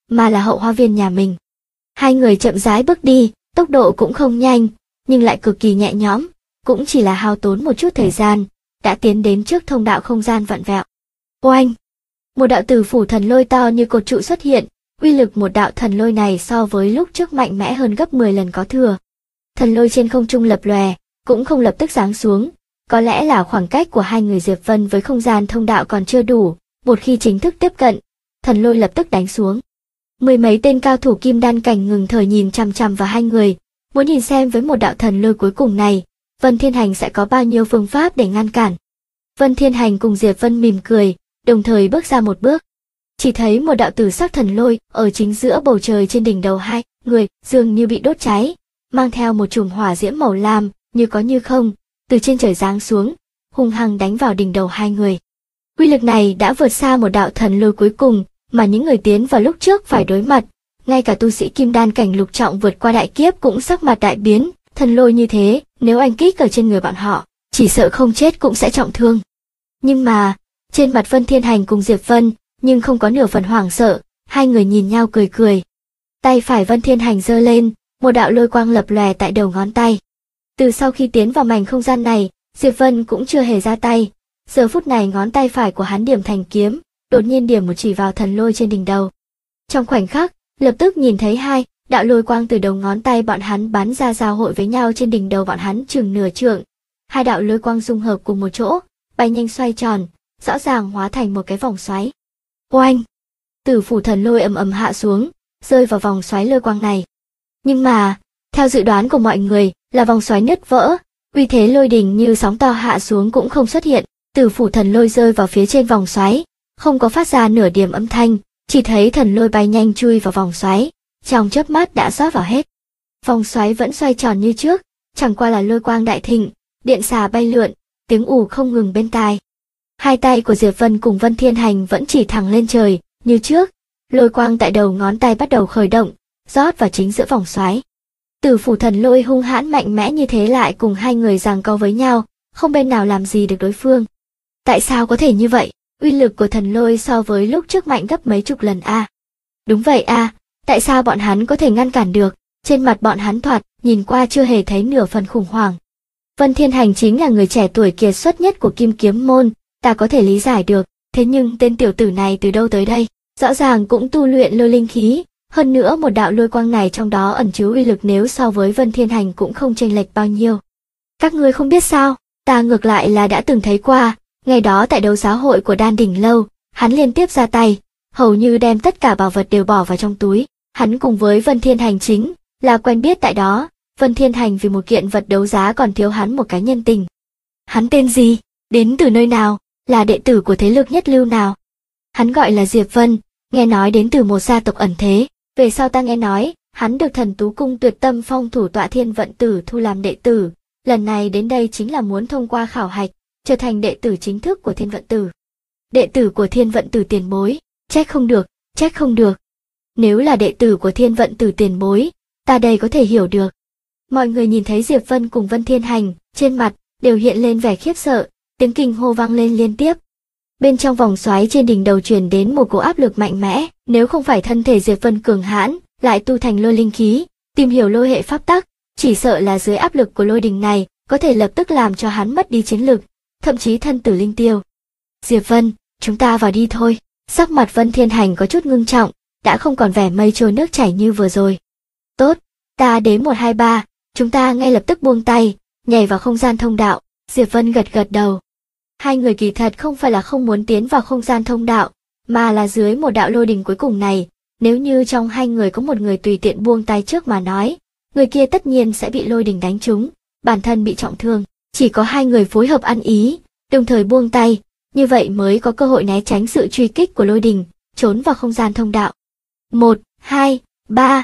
mà là hậu hoa viên nhà mình. Hai người chậm rãi bước đi, tốc độ cũng không nhanh, nhưng lại cực kỳ nhẹ nhõm, cũng chỉ là hao tốn một chút thời gian, đã tiến đến trước thông đạo không gian vặn vẹo. Oanh! Một đạo tử phủ thần lôi to như cột trụ xuất hiện, uy lực một đạo thần lôi này so với lúc trước mạnh mẽ hơn gấp 10 lần có thừa. Thần lôi trên không trung lập lòe, cũng không lập tức giáng xuống, có lẽ là khoảng cách của hai người Diệp Vân với không gian thông đạo còn chưa đủ, một khi chính thức tiếp cận, thần lôi lập tức đánh xuống. Mười mấy tên cao thủ kim đan cảnh ngừng thở nhìn chằm chằm vào hai người, muốn nhìn xem với một đạo thần lôi cuối cùng này, Vân Thiên Hành sẽ có bao nhiêu phương pháp để ngăn cản. Vân Thiên Hành cùng Diệp Vân mỉm cười, đồng thời bước ra một bước. Chỉ thấy một đạo tử sắc thần lôi ở chính giữa bầu trời trên đỉnh đầu hai người, dường như bị đốt cháy, mang theo một chùm hỏa diễm màu lam, như có như không, từ trên trời giáng xuống, hung hăng đánh vào đỉnh đầu hai người. Uy lực này đã vượt xa một đạo thần lôi cuối cùng mà những người tiến vào lúc trước phải đối mặt, ngay cả tu sĩ kim đan cảnh lục trọng vượt qua đại kiếp cũng sắc mặt đại biến, thần lôi như thế, nếu anh kích ở trên người bọn họ, chỉ sợ không chết cũng sẽ trọng thương. Nhưng mà, trên mặt Vân Thiên Hành cùng Diệp Vân, nhưng không có nửa phần hoảng sợ, hai người nhìn nhau cười cười. Tay phải Vân Thiên Hành giơ lên, một đạo lôi quang lập lòe tại đầu ngón tay. Từ sau khi tiến vào mảnh không gian này, Diệp Vân cũng chưa hề ra tay. Giờ phút này ngón tay phải của hắn điểm thành kiếm, đột nhiên điểm một chỉ vào thần lôi trên đỉnh đầu. Trong khoảnh khắc, lập tức nhìn thấy hai đạo lôi quang từ đầu ngón tay bọn hắn bắn ra giao hội với nhau trên đỉnh đầu bọn hắn chừng nửa trượng. Hai đạo lôi quang dung hợp cùng một chỗ, bay nhanh xoay tròn, rõ ràng hóa thành một cái vòng xoáy. Oanh! Tử phủ thần lôi ầm ầm hạ xuống, rơi vào vòng xoáy lôi quang này. Nhưng mà, theo dự đoán của mọi người, là vòng xoáy nứt vỡ, uy thế lôi đình như sóng to hạ xuống cũng không xuất hiện. Tử phủ thần lôi rơi vào phía trên vòng xoáy, không có phát ra nửa điểm âm thanh, chỉ thấy thần lôi bay nhanh chui vào vòng xoáy, trong chớp mắt đã rót vào hết. Vòng xoáy vẫn xoay tròn như trước, chẳng qua là lôi quang đại thịnh, điện xà bay lượn, tiếng ù không ngừng bên tai. Hai tay của Diệp Vân cùng Vân Thiên Hành vẫn chỉ thẳng lên trời, như trước, lôi quang tại đầu ngón tay bắt đầu khởi động, rót vào chính giữa vòng xoáy. Tử phủ thần lôi hung hãn mạnh mẽ như thế lại cùng hai người giằng co với nhau, không bên nào làm gì được đối phương. Tại sao có thể như vậy? Uy lực của thần lôi so với lúc trước mạnh gấp mấy chục lần a. Đúng vậy a, tại sao bọn hắn có thể ngăn cản được? Trên mặt bọn hắn thoạt nhìn qua chưa hề thấy nửa phần khủng hoảng. Vân Thiên Hành chính là người trẻ tuổi kiệt xuất nhất của Kim Kiếm môn, ta có thể lý giải được, thế nhưng tên tiểu tử này từ đâu tới đây? Rõ ràng cũng tu luyện lôi linh khí, hơn nữa một đạo lôi quang này trong đó ẩn chứa uy lực nếu so với Vân Thiên Hành cũng không chênh lệch bao nhiêu. Các ngươi không biết sao, ta ngược lại là đã từng thấy qua, ngày đó tại đấu giá hội của Đan Đỉnh Lâu, hắn liên tiếp ra tay, hầu như đem tất cả bảo vật đều bỏ vào trong túi, hắn cùng với Vân Thiên Hành chính là quen biết tại đó, Vân Thiên Hành vì một kiện vật đấu giá còn thiếu hắn một cái nhân tình. Hắn tên gì? Đến từ nơi nào? Là đệ tử của thế lực nhất lưu nào? Hắn gọi là Diệp Vân, nghe nói đến từ một gia tộc ẩn thế, về sau ta nghe nói, hắn được Thần Tú Cung Tuyệt Tâm Phong thủ tọa Thiên Vận Tử thu làm đệ tử, lần này đến đây chính là muốn thông qua khảo hạch, trở thành đệ tử chính thức của Thiên Vận Tử. Đệ tử của Thiên Vận Tử tiền bối, trách không được, trách không được. Nếu là đệ tử của Thiên Vận Tử tiền bối, ta đây có thể hiểu được. Mọi người nhìn thấy Diệp Vân cùng Vân Thiên Hành, trên mặt đều hiện lên vẻ khiếp sợ, tiếng kinh hô vang lên liên tiếp. Bên trong vòng xoáy trên đỉnh đầu truyền đến một cỗ áp lực mạnh mẽ, nếu không phải thân thể Diệp Vân cường hãn, lại tu thành lôi linh khí, tìm hiểu lôi hệ pháp tắc, chỉ sợ là dưới áp lực của lôi đình này, có thể lập tức làm cho hắn mất đi chiến lực, thậm chí thân tử linh tiêu. Diệp Vân, chúng ta vào đi thôi. Sắc mặt Vân Thiên Hành có chút ngưng trọng, đã không còn vẻ mây trôi nước chảy như vừa rồi. Tốt, ta đếm 1 2 3, chúng ta ngay lập tức buông tay, nhảy vào không gian thông đạo. Diệp Vân gật gật đầu. Hai người kỳ thật không phải là không muốn tiến vào không gian thông đạo, mà là dưới một đạo lôi đình cuối cùng này, nếu như trong hai người có một người tùy tiện buông tay trước mà nói, người kia tất nhiên sẽ bị lôi đình đánh trúng, bản thân bị trọng thương. Chỉ có hai người phối hợp ăn ý, đồng thời buông tay, như vậy mới có cơ hội né tránh sự truy kích của lôi đình, trốn vào không gian thông đạo. 1, 2, 3.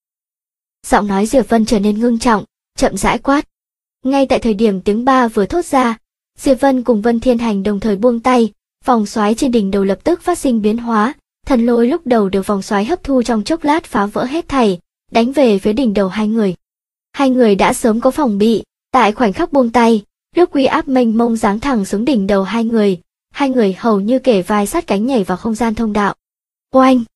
Giọng nói Diệp Vân trở nên ngưng trọng, chậm rãi quát. Ngay tại thời điểm tiếng 3 vừa thốt ra, Diệp Vân cùng Vân Thiên Hành đồng thời buông tay, vòng xoáy trên đỉnh đầu lập tức phát sinh biến hóa, thần lôi lúc đầu được vòng xoáy hấp thu trong chốc lát phá vỡ hết thảy, đánh về phía đỉnh đầu hai người. Hai người đã sớm có phòng bị, tại khoảnh khắc buông tay, lúc uy áp mênh mông giáng thẳng xuống đỉnh đầu hai người hầu như kể vai sát cánh nhảy vào không gian thông đạo. Oanh!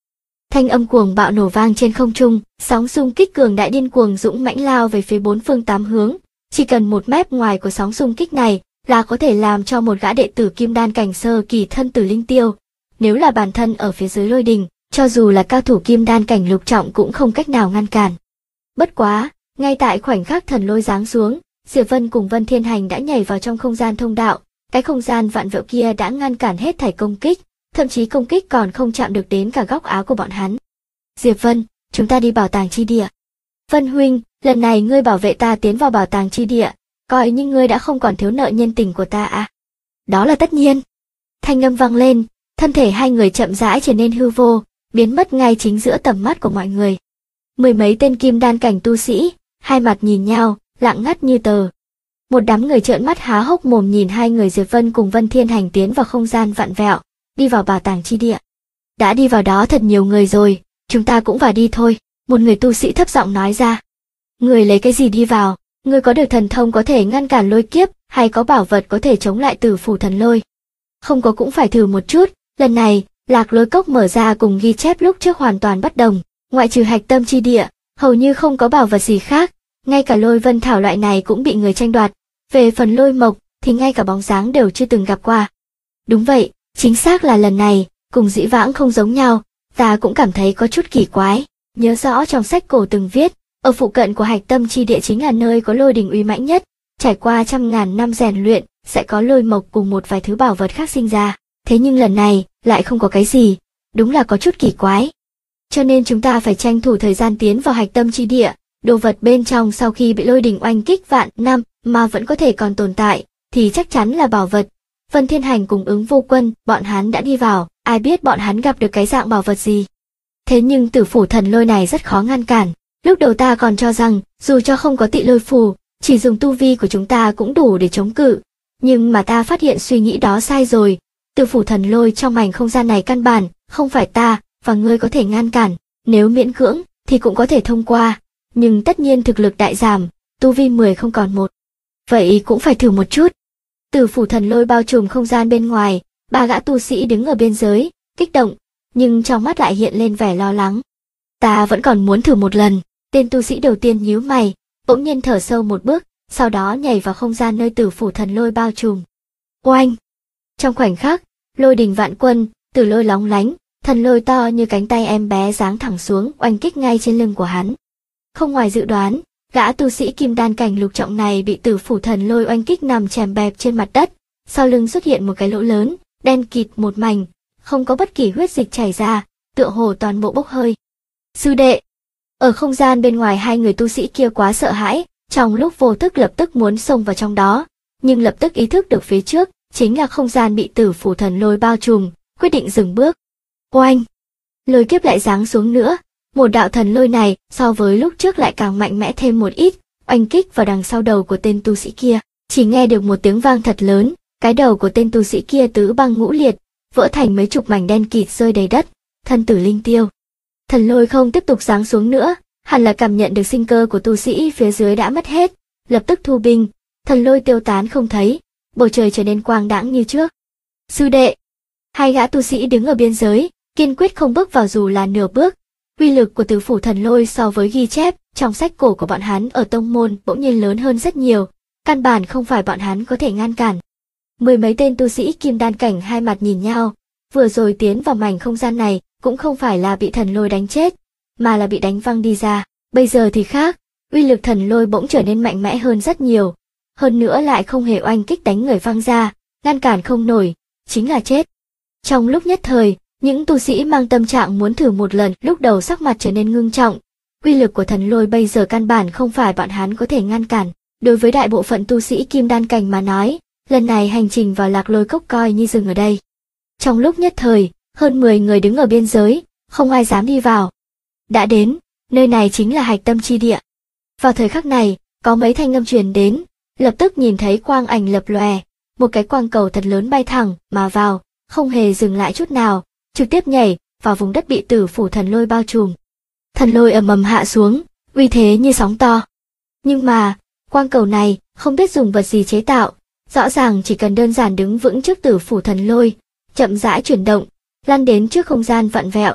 Thanh âm cuồng bạo nổ vang trên không trung, sóng xung kích cường đại điên cuồng dũng mãnh lao về phía bốn phương tám hướng. Chỉ cần 1 mét ngoài của sóng xung kích này là có thể làm cho một gã đệ tử kim đan cảnh sơ kỳ thân tử linh tiêu. Nếu là bản thân ở phía dưới lôi đình, cho dù là cao thủ kim đan cảnh lục trọng cũng không cách nào ngăn cản. Bất quá, ngay tại khoảnh khắc thần lôi giáng xuống, Diệp Vân cùng Vân Thiên Hành đã nhảy vào trong không gian thông đạo. Cái không gian vạn vẹo kia đã ngăn cản hết thảy công kích, thậm chí công kích còn không chạm được đến cả góc áo của bọn hắn. Diệp Vân, chúng ta đi bảo tàng chi địa. Vân huynh, lần này ngươi bảo vệ ta tiến vào bảo tàng chi địa, coi như ngươi đã không còn thiếu nợ nhân tình của ta à? Đó là tất nhiên. Thanh âm vang lên, thân thể hai người chậm rãi trở nên hư vô, biến mất ngay chính giữa tầm mắt của mọi người. 10 mấy tên kim đan cảnh tu sĩ, hai mặt nhìn nhau, lặng ngắt như tờ. Một đám người trợn mắt há hốc mồm nhìn hai người Diệp Vân cùng Vân Thiên Hành tiến vào không gian vạn vẹo, đi vào bảo tàng chi địa. Đã đi vào đó thật nhiều người rồi, chúng ta cũng vào đi thôi, một người tu sĩ thấp giọng nói ra. Người lấy cái gì đi vào, người có được thần thông có thể ngăn cản lôi kiếp, hay có bảo vật có thể chống lại tử phủ thần lôi? Không có cũng phải thử một chút, lần này, Lạc Lôi Cốc mở ra cùng ghi chép lúc trước hoàn toàn bất đồng, ngoại trừ hạch tâm chi địa, hầu như không có bảo vật gì khác, ngay cả lôi vân thảo loại này cũng bị người tranh đoạt. Về phần lôi mộc, thì ngay cả bóng dáng đều chưa từng gặp qua. Đúng vậy, chính xác là lần này, cùng dĩ vãng không giống nhau, ta cũng cảm thấy có chút kỳ quái. Nhớ rõ trong sách cổ từng viết, ở phụ cận của hạch tâm chi địa chính là nơi có lôi đình uy mãnh nhất, trải qua trăm ngàn năm rèn luyện, sẽ có lôi mộc cùng một vài thứ bảo vật khác sinh ra. Thế nhưng lần này, lại không có cái gì, đúng là có chút kỳ quái. Cho nên chúng ta phải tranh thủ thời gian tiến vào hạch tâm chi địa, đồ vật bên trong sau khi bị lôi đình oanh kích vạn năm mà vẫn có thể còn tồn tại, thì chắc chắn là bảo vật. Vân Thiên Hành cùng Ứng Vô Quân, bọn hắn đã đi vào, ai biết bọn hắn gặp được cái dạng bảo vật gì. Thế nhưng tử phủ thần lôi này rất khó ngăn cản. Lúc đầu ta còn cho rằng, dù cho không có tị lôi phù, chỉ dùng tu vi của chúng ta cũng đủ để chống cự. Nhưng mà ta phát hiện suy nghĩ đó sai rồi. Tử phủ thần lôi trong mảnh không gian này căn bản, không phải ta và ngươi có thể ngăn cản. Nếu miễn cưỡng, thì cũng có thể thông qua. Nhưng tất nhiên thực lực đại giảm, tu vi 10 không còn 1. Vậy cũng phải thử một chút. Tử phủ thần lôi bao trùm không gian bên ngoài, 3 gã tu sĩ đứng ở biên giới, kích động, nhưng trong mắt lại hiện lên vẻ lo lắng. Ta vẫn còn muốn thử một lần. Tên tu sĩ đầu tiên nhíu mày, bỗng nhiên thở sâu một bước, sau đó nhảy vào không gian nơi tử phủ thần lôi bao trùm. Oanh! Trong khoảnh khắc, lôi đình vạn quân, tử lôi lóng lánh, thần lôi to như cánh tay em bé giáng thẳng xuống, oanh kích ngay trên lưng của hắn. Không ngoài dự đoán, gã tu sĩ kim đan cảnh lục trọng này bị tử phủ thần lôi oanh kích nằm chèm bẹp trên mặt đất, sau lưng xuất hiện một cái lỗ lớn, đen kịt một mảnh, không có bất kỳ huyết dịch chảy ra, tựa hồ toàn bộ bốc hơi. Sư đệ! Ở không gian bên ngoài hai người tu sĩ kia quá sợ hãi, trong lúc vô thức lập tức muốn xông vào trong đó, nhưng lập tức ý thức được phía trước, chính là không gian bị tử phủ thần lôi bao trùm, quyết định dừng bước. Oanh! Lôi kiếp lại giáng xuống nữa, một đạo thần lôi này so với lúc trước lại càng mạnh mẽ thêm một ít, oanh kích vào đằng sau đầu của tên tu sĩ kia, chỉ nghe được một tiếng vang thật lớn, cái đầu của tên tu sĩ kia tứ băng ngũ liệt, vỡ thành mấy chục mảnh đen kịt rơi đầy đất, thân tử linh tiêu. Thần lôi không tiếp tục giáng xuống nữa, hẳn là cảm nhận được sinh cơ của tu sĩ phía dưới đã mất hết, lập tức thu binh, thần lôi tiêu tán không thấy, bầu trời trở nên quang đãng như trước. Sư đệ! Hai gã tu sĩ đứng ở biên giới, kiên quyết không bước vào dù là nửa bước. Uy lực của tử phủ thần lôi so với ghi chép trong sách cổ của bọn hắn ở tông môn bỗng nhiên lớn hơn rất nhiều, căn bản không phải bọn hắn có thể ngăn cản. 10 mấy tên tu sĩ kim đan cảnh hai mặt nhìn nhau, vừa rồi tiến vào mảnh không gian này cũng không phải là bị thần lôi đánh chết, mà là bị đánh văng đi ra. Bây giờ thì khác, uy lực thần lôi bỗng trở nên mạnh mẽ hơn rất nhiều, hơn nữa lại không hề oanh kích đánh người văng ra, ngăn cản không nổi, chính là chết. Trong lúc nhất thời, những tu sĩ mang tâm trạng muốn thử một lần lúc đầu sắc mặt trở nên ngưng trọng. Uy lực của thần lôi bây giờ căn bản không phải bọn hắn có thể ngăn cản. Đối với đại bộ phận tu sĩ kim đan cảnh mà nói, lần này hành trình vào Lạc Lôi Cốc coi như dừng ở đây. Trong lúc nhất thời, hơn 10 người đứng ở biên giới, không ai dám đi vào. Đã đến, nơi này chính là hạch tâm chi địa. Vào thời khắc này, có mấy thanh âm truyền đến, lập tức nhìn thấy quang ảnh lập lòe, một cái quang cầu thật lớn bay thẳng mà vào, không hề dừng lại chút nào, trực tiếp nhảy vào vùng đất bị tử phủ thần lôi bao trùm. Thần lôi ầm ầm hạ xuống, uy thế như sóng to. Nhưng mà, quang cầu này không biết dùng vật gì chế tạo, rõ ràng chỉ cần đơn giản đứng vững trước tử phủ thần lôi, chậm rãi chuyển động, lăn đến trước không gian vặn vẹo,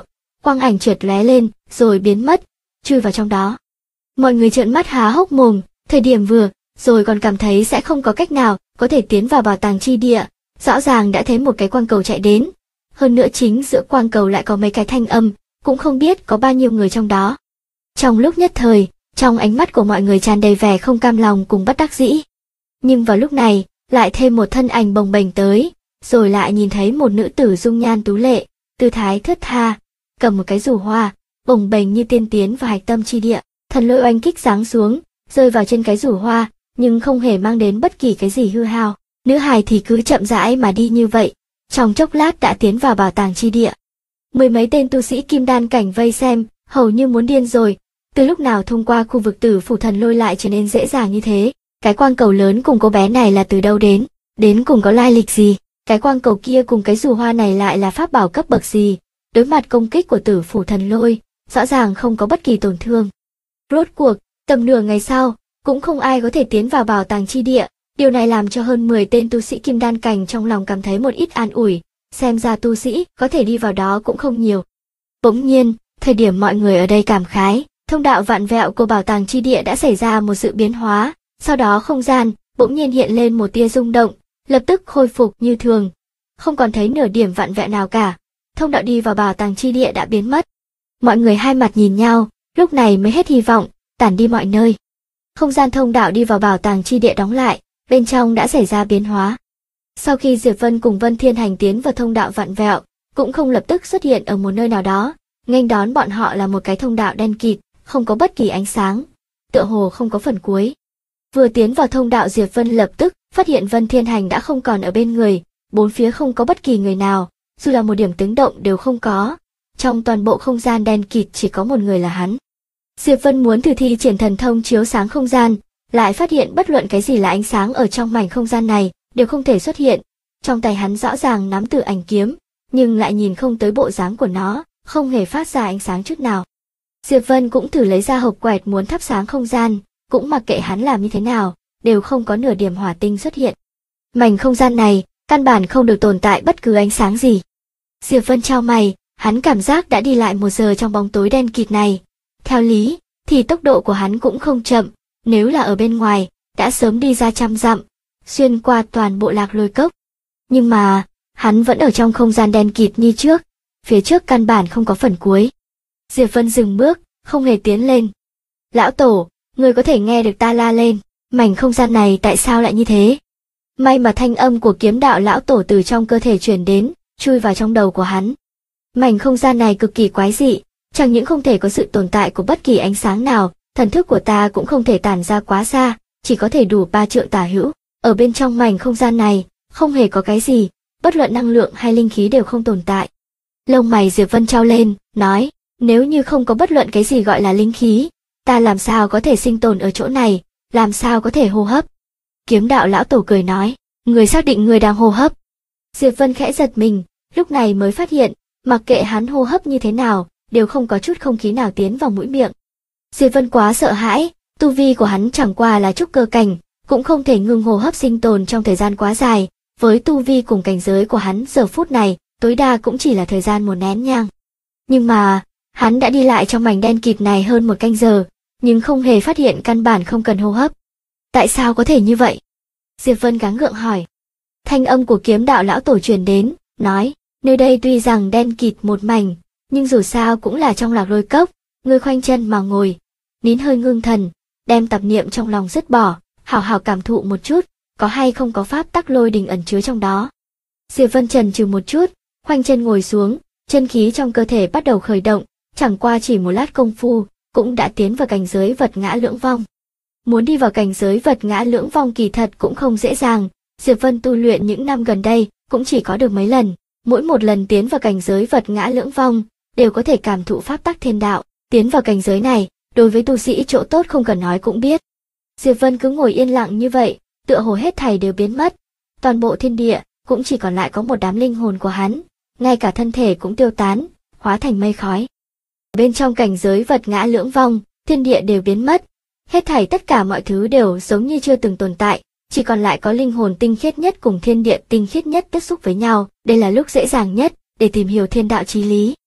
quang ảnh trượt lóe lên, rồi biến mất, chui vào trong đó. Mọi người trợn mắt há hốc mồm, thời điểm vừa rồi còn cảm thấy sẽ không có cách nào có thể tiến vào bảo tàng chi địa, rõ ràng đã thấy một cái quang cầu chạy đến. Hơn nữa chính giữa quang cầu lại có mấy cái thanh âm, cũng không biết có bao nhiêu người trong đó. Trong lúc nhất thời, trong ánh mắt của mọi người tràn đầy vẻ không cam lòng cùng bất đắc dĩ. Nhưng vào lúc này, lại thêm một thân ảnh bồng bềnh tới, rồi lại nhìn thấy một nữ tử dung nhan tú lệ, tư thái thướt tha, cầm một cái dù hoa, bồng bềnh như tiên tiến vào hạch tâm chi địa. Thần lôi oanh kích giáng xuống, rơi vào trên cái dù hoa, nhưng không hề mang đến bất kỳ cái gì hư hao. Nữ hài thì cứ chậm rãi mà đi như vậy, trong chốc lát đã tiến vào bảo tàng chi địa. Mười mấy tên tu sĩ kim đan cảnh vây xem, hầu như muốn điên rồi. Từ lúc nào thông qua khu vực tử phủ thần lôi lại trở nên dễ dàng như thế? Cái quang cầu lớn cùng cô bé này là từ đâu đến cùng có lai lịch gì? Cái quang cầu kia cùng cái dù hoa này lại là pháp bảo cấp bậc gì? Đối mặt công kích của tử phủ thần lôi, rõ ràng không có bất kỳ tổn thương. Rốt cuộc, tầm nửa ngày sau, cũng không ai có thể tiến vào bảo tàng chi địa. Điều này làm cho hơn 10 tên tu sĩ kim đan cảnh trong lòng cảm thấy một ít an ủi, xem ra tu sĩ có thể đi vào đó cũng không nhiều. Bỗng nhiên, thời điểm mọi người ở đây cảm khái, thông đạo vạn vẹo của bảo tàng chi địa đã xảy ra một sự biến hóa, sau đó không gian bỗng nhiên hiện lên một tia rung động, lập tức khôi phục như thường, không còn thấy nửa điểm vạn vẹo nào cả. Thông đạo đi vào bảo tàng chi địa đã biến mất. Mọi người hai mặt nhìn nhau, lúc này mới hết hy vọng, tản đi mọi nơi. Không gian thông đạo đi vào bảo tàng chi địa đóng lại, bên trong đã xảy ra biến hóa. Sau khi Diệp Vân cùng Vân Thiên Hành tiến vào thông đạo vạn vẹo, cũng không lập tức xuất hiện ở một nơi nào đó, nghênh đón bọn họ là một cái thông đạo đen kịt, không có bất kỳ ánh sáng, tựa hồ không có phần cuối. Vừa tiến vào thông đạo, Diệp Vân lập tức phát hiện Vân Thiên Hành đã không còn ở bên người, bốn phía không có bất kỳ người nào, dù là một điểm tiếng động đều không có. Trong toàn bộ không gian đen kịt chỉ có một người là hắn. Diệp Vân muốn thử thi triển thần thông chiếu sáng không gian, lại phát hiện bất luận cái gì là ánh sáng ở trong mảnh không gian này đều không thể xuất hiện. Trong tay hắn rõ ràng nắm Tử Ảnh kiếm, nhưng lại nhìn không tới bộ dáng của nó, không hề phát ra ánh sáng chút nào. Diệp Vân cũng thử lấy ra hộp quẹt muốn thắp sáng không gian, cũng mặc kệ hắn làm như thế nào, đều không có nửa điểm hỏa tinh xuất hiện. Mảnh không gian này, căn bản không được tồn tại bất cứ ánh sáng gì. Diệp Vân chau mày, hắn cảm giác đã đi lại 1 giờ trong bóng tối đen kịt này. Theo lý, thì tốc độ của hắn cũng không chậm, nếu là ở bên ngoài, đã sớm đi ra trăm dặm, xuyên qua toàn bộ Lạc Lôi Cốc. Nhưng mà, hắn vẫn ở trong không gian đen kịt như trước, phía trước căn bản không có phần cuối. Diệp Vân dừng bước, không hề tiến lên. Lão Tổ, người có thể nghe được ta la lên, mảnh không gian này tại sao lại như thế? May mà thanh âm của kiếm đạo lão tổ từ trong cơ thể truyền đến, chui vào trong đầu của hắn. Mảnh không gian này cực kỳ quái dị, chẳng những không thể có sự tồn tại của bất kỳ ánh sáng nào, thần thức của ta cũng không thể tản ra quá xa, chỉ có thể đủ 3 trượng tả hữu. Ở bên trong mảnh không gian này, không hề có cái gì, bất luận năng lượng hay linh khí đều không tồn tại. Lông mày Diệp Vân trao lên, nói, nếu như không có bất luận cái gì gọi là linh khí, ta làm sao có thể sinh tồn ở chỗ này, làm sao có thể hô hấp? Kiếm đạo lão tổ cười nói, người xác định người đang hô hấp. Diệp Vân khẽ giật mình, lúc này mới phát hiện, mặc kệ hắn hô hấp như thế nào, đều không có chút không khí nào tiến vào mũi miệng. Diệp Vân quá sợ hãi, tu vi của hắn chẳng qua là trúc cơ cảnh, cũng không thể ngừng hô hấp sinh tồn trong thời gian quá dài, với tu vi cùng cảnh giới của hắn giờ phút này, tối đa cũng chỉ là thời gian một nén nhang. Nhưng mà, hắn đã đi lại trong mảnh đen kịt này hơn 1 canh giờ, nhưng không hề phát hiện căn bản không cần hô hấp. Tại sao có thể như vậy? Diệp Vân gắng gượng hỏi. Thanh âm của kiếm đạo lão tổ truyền đến, nói, nơi đây tuy rằng đen kịt một mảnh, nhưng dù sao cũng là trong Lạc Lôi Cốc, ngươi khoanh chân mà ngồi, nín hơi ngưng thần, đem tạp niệm trong lòng dứt bỏ, hào hào cảm thụ một chút, có hay không có pháp tắc lôi đình ẩn chứa trong đó. Diệp Vân chần chừ một chút, khoanh chân ngồi xuống, chân khí trong cơ thể bắt đầu khởi động, chẳng qua chỉ một lát công phu, cũng đã tiến vào cảnh giới vật ngã lưỡng vong. Muốn đi vào cảnh giới vật ngã lưỡng vong kỳ thật cũng không dễ dàng, Diệp Vân tu luyện những năm gần đây cũng chỉ có được mấy lần, mỗi một lần tiến vào cảnh giới vật ngã lưỡng vong, đều có thể cảm thụ pháp tắc thiên đạo, tiến vào cảnh giới này, đối với tu sĩ chỗ tốt không cần nói cũng biết. Diệp Vân cứ ngồi yên lặng như vậy, tựa hồ hết thảy đều biến mất, toàn bộ thiên địa cũng chỉ còn lại có một đám linh hồn của hắn, ngay cả thân thể cũng tiêu tán, hóa thành mây khói. Bên trong cảnh giới vật ngã lưỡng vong, thiên địa đều biến mất, hết thảy tất cả mọi thứ đều giống như chưa từng tồn tại, chỉ còn lại có linh hồn tinh khiết nhất cùng thiên địa tinh khiết nhất tiếp xúc với nhau, đây là lúc dễ dàng nhất để tìm hiểu thiên đạo chí lý.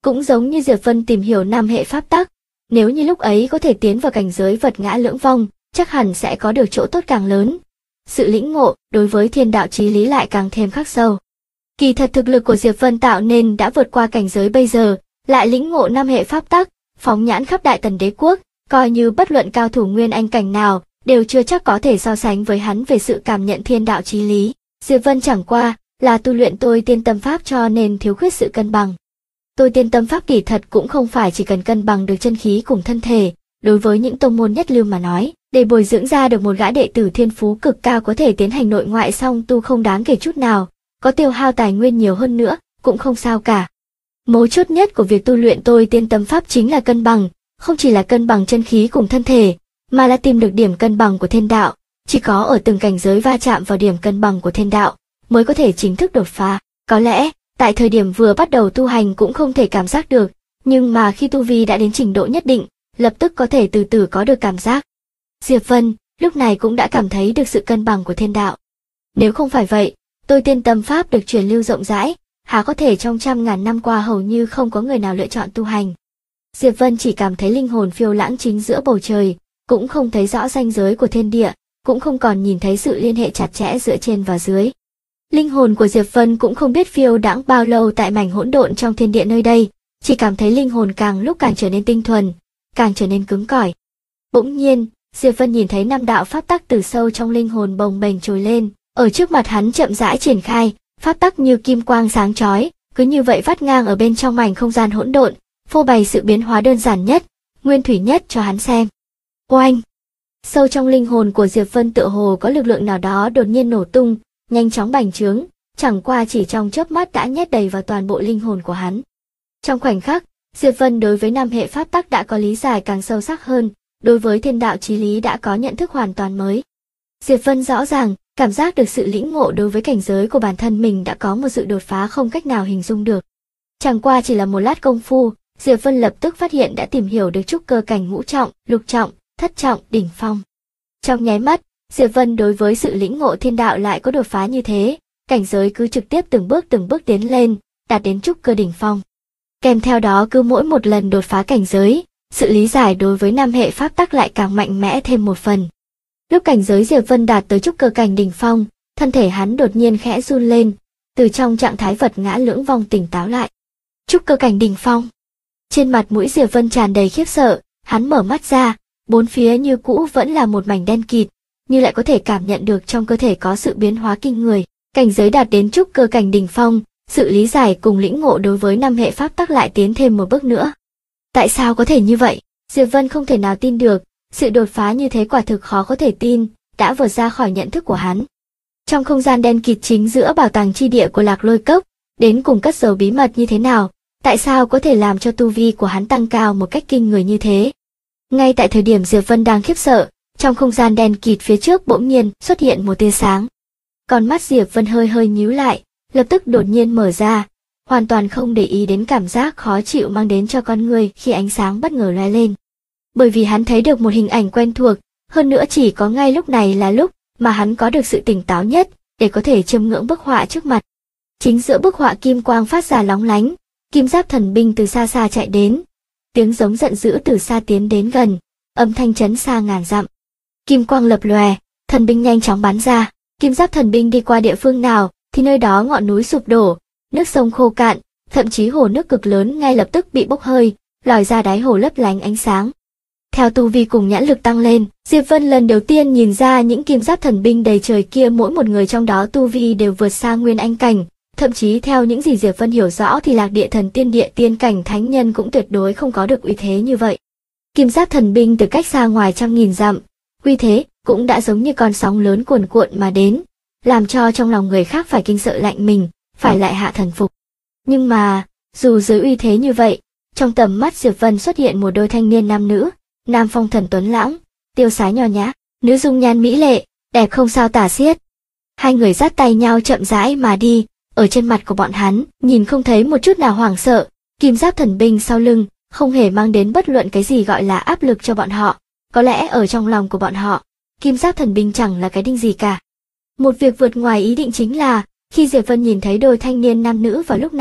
Cũng giống như Diệp Vân tìm hiểu 5 hệ pháp tắc, nếu như lúc ấy có thể tiến vào cảnh giới vật ngã lưỡng vong, chắc hẳn sẽ có được chỗ tốt càng lớn. Sự lĩnh ngộ đối với thiên đạo chí lý lại càng thêm khắc sâu. Kỳ thật thực lực của Diệp Vân tạo nên đã vượt qua cảnh giới bây giờ, lại lĩnh ngộ 5 hệ pháp tắc, phóng nhãn khắp Đại Tần đế quốc, coi như bất luận cao thủ nguyên anh cảnh nào, đều chưa chắc có thể so sánh với hắn về sự cảm nhận thiên đạo chí lý. Diệp Vân chẳng qua là tu luyện tôi tiên tâm pháp cho nên thiếu khuyết sự cân bằng. Tôi tiên tâm pháp kỳ thật cũng không phải chỉ cần cân bằng được chân khí cùng thân thể, đối với những tông môn nhất lưu mà nói, để bồi dưỡng ra được một gã đệ tử thiên phú cực cao có thể tiến hành nội ngoại song tu không đáng kể chút nào, có tiêu hao tài nguyên nhiều hơn nữa, cũng không sao cả. Mấu chốt nhất của việc tu luyện tôi tiên tâm pháp chính là cân bằng, không chỉ là cân bằng chân khí cùng thân thể, mà là tìm được điểm cân bằng của thiên đạo, chỉ có ở từng cảnh giới va chạm vào điểm cân bằng của thiên đạo, mới có thể chính thức đột phá. Có lẽ, tại thời điểm vừa bắt đầu tu hành cũng không thể cảm giác được, nhưng mà khi tu vi đã đến trình độ nhất định, lập tức có thể từ từ có được cảm giác. Diệp Vân, lúc này cũng đã cảm thấy được sự cân bằng của thiên đạo. Nếu không phải vậy, tôi tiên tâm pháp được truyền lưu rộng rãi, há có thể trong trăm ngàn năm qua hầu như không có người nào lựa chọn tu hành. Diệp Vân chỉ cảm thấy linh hồn phiêu lãng chính giữa bầu trời, cũng không thấy rõ ranh giới của thiên địa, cũng không còn nhìn thấy sự liên hệ chặt chẽ giữa trên và dưới. Linh hồn của Diệp Vân cũng không biết phiêu đãng bao lâu tại mảnh hỗn độn trong thiên địa nơi đây, chỉ cảm thấy linh hồn càng lúc càng trở nên tinh thuần, càng trở nên cứng cỏi. Bỗng nhiên, Diệp Vân nhìn thấy 5 đạo pháp tắc từ sâu trong linh hồn bồng bềnh trồi lên, ở trước mặt hắn chậm rãi triển khai, pháp tắc như kim quang sáng chói, cứ như vậy vắt ngang ở bên trong mảnh không gian hỗn độn, phô bày sự biến hóa đơn giản nhất, nguyên thủy nhất cho hắn xem. Oanh! Sâu trong linh hồn của Diệp Vân tựa hồ có lực lượng nào đó đột nhiên nổ tung, nhanh chóng bành trướng, chẳng qua chỉ trong chớp mắt đã nhét đầy vào toàn bộ linh hồn của hắn. Trong khoảnh khắc, Diệp Vân đối với 5 hệ pháp tắc đã có lý giải càng sâu sắc hơn, đối với thiên đạo chí lý đã có nhận thức hoàn toàn mới. Diệp Vân rõ ràng, cảm giác được sự lĩnh ngộ đối với cảnh giới của bản thân mình đã có một sự đột phá không cách nào hình dung được. Chẳng qua chỉ là một lát công phu, Diệp Vân lập tức phát hiện đã tìm hiểu được trúc cơ cảnh ngũ trọng, lục trọng, thất trọng, đỉnh phong. Trong nháy mắt, Diệp Vân đối với sự lĩnh ngộ thiên đạo lại có đột phá như thế, cảnh giới cứ trực tiếp từng bước tiến lên, đạt đến trúc cơ đỉnh phong. Kèm theo đó cứ mỗi một lần đột phá cảnh giới, sự lý giải đối với 5 hệ pháp tắc lại càng mạnh mẽ thêm một phần. Lúc cảnh giới Diệp Vân đạt tới trúc cơ cảnh đỉnh phong, thân thể hắn đột nhiên khẽ run lên, từ trong trạng thái vật ngã lưỡng vong tỉnh táo lại. Trúc cơ cảnh đỉnh phong. Trên mặt mũi Diệp Vân tràn đầy khiếp sợ, hắn mở mắt ra, bốn phía như cũ vẫn là một mảnh đen kịt, nhưng lại có thể cảm nhận được trong cơ thể có sự biến hóa kinh người. Cảnh giới đạt đến trúc cơ cảnh đỉnh phong, sự lý giải cùng lĩnh ngộ đối với 5 hệ pháp tắc lại tiến thêm một bước nữa. Tại sao có thể như vậy? Diệp Vân không thể nào tin được, sự đột phá như thế quả thực khó có thể tin, đã vượt ra khỏi nhận thức của hắn. Trong không gian đen kịt chính giữa bảo tàng chi địa của Lạc Lôi Cốc, đến cùng cất giấu bí mật như thế nào, tại sao có thể làm cho tu vi của hắn tăng cao một cách kinh người như thế? Ngay tại thời điểm Diệp Vân đang khiếp sợ, trong không gian đen kịt phía trước bỗng nhiên xuất hiện một tia sáng. Con mắt Diệp Vân hơi nhíu lại, lập tức đột nhiên mở ra, hoàn toàn không để ý đến cảm giác khó chịu mang đến cho con người khi ánh sáng bất ngờ lóe lên. Bởi vì hắn thấy được một hình ảnh quen thuộc, hơn nữa chỉ có ngay lúc này là lúc mà hắn có được sự tỉnh táo nhất để có thể chiêm ngưỡng bức họa trước mặt. Chính giữa bức họa kim quang phát ra lóng lánh, kim giáp thần binh từ xa xa chạy đến, tiếng giống giận dữ từ xa tiến đến gần, âm thanh chấn xa ngàn dặm. Kim quang lập lòe, thần binh nhanh chóng bắn ra, kim giáp thần binh đi qua địa phương nào thì nơi đó ngọn núi sụp đổ, nước sông khô cạn, thậm chí hồ nước cực lớn ngay lập tức bị bốc hơi, lòi ra đáy hồ lấp lánh ánh sáng. Theo tu vi cùng nhãn lực tăng lên, Diệp Vân lần đầu tiên nhìn ra những kim giáp thần binh đầy trời kia mỗi một người trong đó tu vi đều vượt xa nguyên anh cảnh, thậm chí theo những gì Diệp Vân hiểu rõ thì Lạc Địa Thần Tiên Địa tiên cảnh thánh nhân cũng tuyệt đối không có được uy thế như vậy. Kim giáp thần binh từ cách xa ngoài trăm nghìn dặm, uy thế cũng đã giống như con sóng lớn cuồn cuộn mà đến, làm cho trong lòng người khác phải kinh sợ lạnh mình, phải lại hạ thần phục. Nhưng mà, dù dưới uy thế như vậy, trong tầm mắt Diệp Vân xuất hiện một đôi thanh niên nam nữ, nam phong thần tuấn lãng, tiêu sái nho nhã, nữ dung nhan mỹ lệ, đẹp không sao tả xiết. Hai người dắt tay nhau chậm rãi mà đi, ở trên mặt của bọn hắn, nhìn không thấy một chút nào hoảng sợ, kim giáp thần binh sau lưng, không hề mang đến bất luận cái gì gọi là áp lực cho bọn họ, có lẽ ở trong lòng của bọn họ, kim giáp thần binh chẳng là cái đinh gì cả. Một việc vượt ngoài ý định chính là, khi Diệp Vân nhìn thấy đôi thanh niên nam nữ vào lúc này,